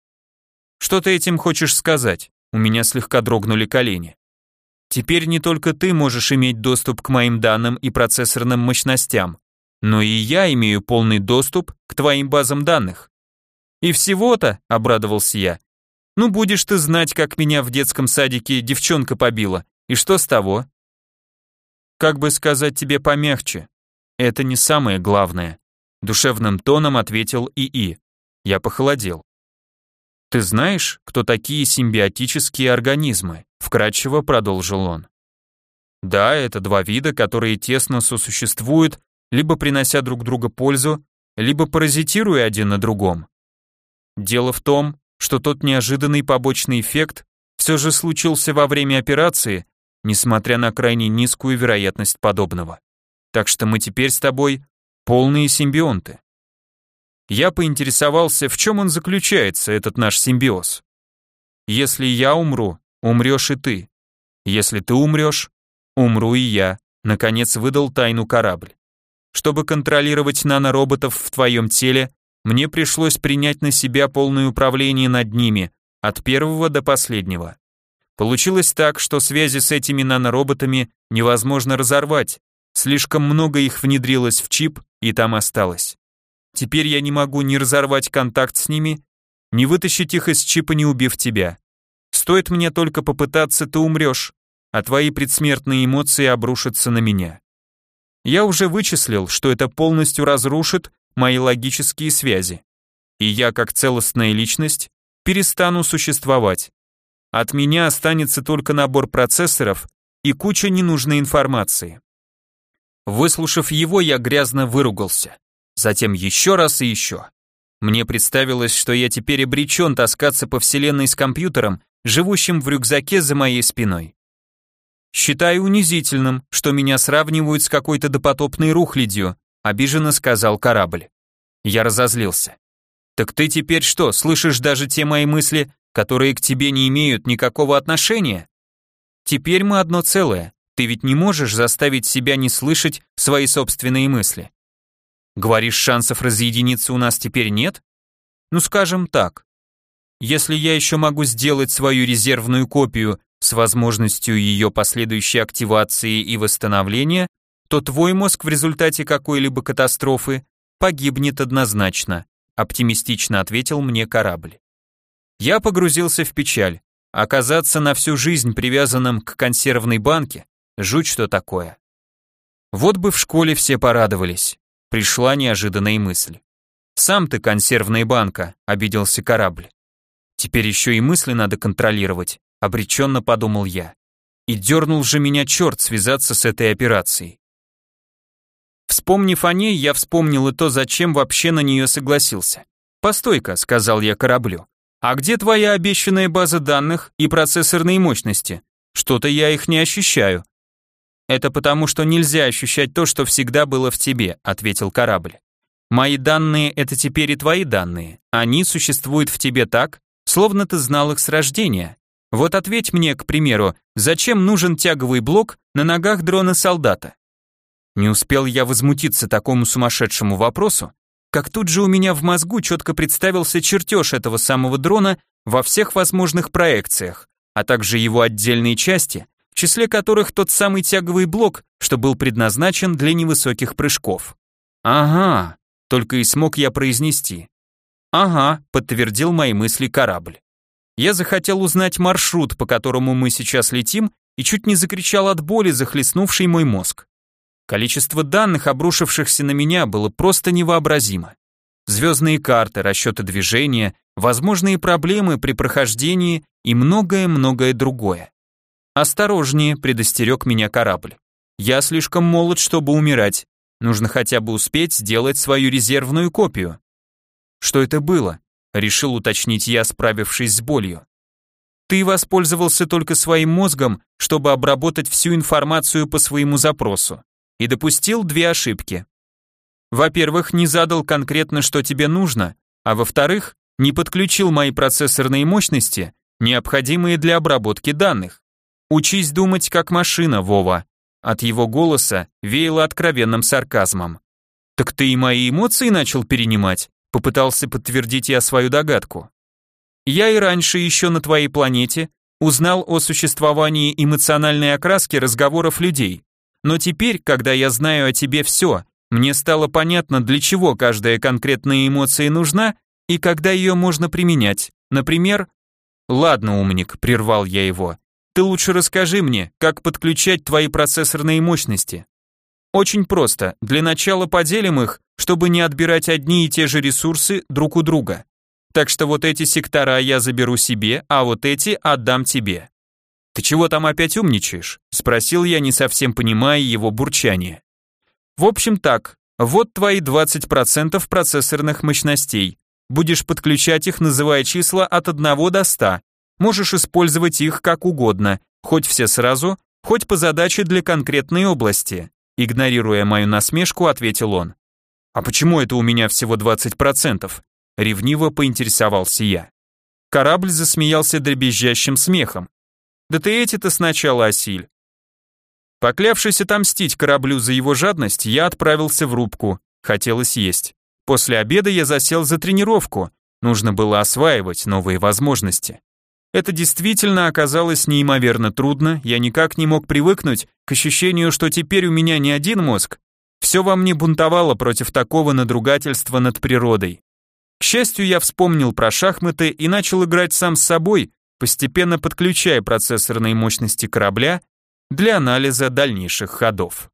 Что ты этим хочешь сказать? У меня слегка дрогнули колени. Теперь не только ты можешь иметь доступ к моим данным и процессорным мощностям, но и я имею полный доступ к твоим базам данных. И всего-то, обрадовался я. Ну будешь ты знать, как меня в детском садике девчонка побила, и что с того? Как бы сказать тебе помягче, это не самое главное, душевным тоном ответил ИИ. Я похолодел. Ты знаешь, кто такие симбиотические организмы? Вкратчиво продолжил он. Да, это два вида, которые тесно сосуществуют, либо принося друг другу пользу, либо паразитируя один на другом. Дело в том, что тот неожиданный побочный эффект все же случился во время операции, несмотря на крайне низкую вероятность подобного. Так что мы теперь с тобой полные симбионты. Я поинтересовался, в чем он заключается, этот наш симбиоз. Если я умру, умрешь и ты. Если ты умрешь, умру и я, наконец выдал тайну корабль. Чтобы контролировать нанороботов в твоем теле, мне пришлось принять на себя полное управление над ними, от первого до последнего. Получилось так, что связи с этими нанороботами невозможно разорвать, слишком много их внедрилось в чип и там осталось. Теперь я не могу ни разорвать контакт с ними, ни вытащить их из чипа, не убив тебя. Стоит мне только попытаться, ты умрешь, а твои предсмертные эмоции обрушатся на меня. Я уже вычислил, что это полностью разрушит мои логические связи, и я, как целостная личность, перестану существовать. От меня останется только набор процессоров и куча ненужной информации. Выслушав его, я грязно выругался. Затем еще раз и еще. Мне представилось, что я теперь обречен таскаться по вселенной с компьютером, живущим в рюкзаке за моей спиной. «Считаю унизительным, что меня сравнивают с какой-то допотопной рухлядью», обиженно сказал корабль. Я разозлился. «Так ты теперь что, слышишь даже те мои мысли, которые к тебе не имеют никакого отношения? Теперь мы одно целое, ты ведь не можешь заставить себя не слышать свои собственные мысли. Говоришь, шансов разъединиться у нас теперь нет? Ну скажем так. Если я еще могу сделать свою резервную копию с возможностью ее последующей активации и восстановления, то твой мозг в результате какой-либо катастрофы погибнет однозначно, оптимистично ответил мне корабль. Я погрузился в печаль. Оказаться на всю жизнь привязанным к консервной банке, жуть что такое. Вот бы в школе все порадовались. Пришла неожиданная мысль. Сам ты консервная банка, обиделся корабль. Теперь еще и мысли надо контролировать, обреченно подумал я. И дернул же меня черт связаться с этой операцией. Вспомнив о ней, я вспомнил и то, зачем вообще на нее согласился. «Постой-ка», — сказал я кораблю, «а где твоя обещанная база данных и процессорные мощности? Что-то я их не ощущаю». «Это потому, что нельзя ощущать то, что всегда было в тебе», — ответил корабль. «Мои данные — это теперь и твои данные. Они существуют в тебе так, словно ты знал их с рождения. Вот ответь мне, к примеру, зачем нужен тяговый блок на ногах дрона-солдата?» Не успел я возмутиться такому сумасшедшему вопросу, как тут же у меня в мозгу четко представился чертеж этого самого дрона во всех возможных проекциях, а также его отдельные части, в числе которых тот самый тяговый блок, что был предназначен для невысоких прыжков. «Ага», — только и смог я произнести. «Ага», — подтвердил мои мысли корабль. Я захотел узнать маршрут, по которому мы сейчас летим, и чуть не закричал от боли, захлестнувшей мой мозг. Количество данных, обрушившихся на меня, было просто невообразимо. Звездные карты, расчеты движения, возможные проблемы при прохождении и многое-многое другое. «Осторожнее», — предостерег меня корабль. «Я слишком молод, чтобы умирать. Нужно хотя бы успеть сделать свою резервную копию. Что это было? Решил уточнить я, справившись с болью. Ты воспользовался только своим мозгом, чтобы обработать всю информацию по своему запросу, и допустил две ошибки. Во-первых, не задал конкретно, что тебе нужно, а во-вторых, не подключил мои процессорные мощности, необходимые для обработки данных. Учись думать как машина, Вова. От его голоса веяло откровенным сарказмом. Так ты и мои эмоции начал перенимать? Попытался подтвердить я свою догадку. Я и раньше еще на твоей планете узнал о существовании эмоциональной окраски разговоров людей. Но теперь, когда я знаю о тебе все, мне стало понятно, для чего каждая конкретная эмоция нужна и когда ее можно применять. Например, «Ладно, умник», — прервал я его, «ты лучше расскажи мне, как подключать твои процессорные мощности». Очень просто, для начала поделим их, чтобы не отбирать одни и те же ресурсы друг у друга. Так что вот эти сектора я заберу себе, а вот эти отдам тебе. Ты чего там опять умничаешь? Спросил я, не совсем понимая его бурчание. В общем так, вот твои двадцать процентов процессорных мощностей. Будешь подключать их, называя числа от одного до ста. Можешь использовать их как угодно, хоть все сразу, хоть по задаче для конкретной области. Игнорируя мою насмешку, ответил он. А почему это у меня всего двадцать процентов? Ревниво поинтересовался я. Корабль засмеялся дребезжащим смехом. Да ты эти-то сначала осиль. Поклявшись отомстить кораблю за его жадность, я отправился в рубку. Хотелось есть. После обеда я засел за тренировку. Нужно было осваивать новые возможности. Это действительно оказалось неимоверно трудно, я никак не мог привыкнуть к ощущению, что теперь у меня не один мозг. Все во мне бунтовало против такого надругательства над природой. К счастью, я вспомнил про шахматы и начал играть сам с собой, постепенно подключая процессорные мощности корабля для анализа дальнейших ходов.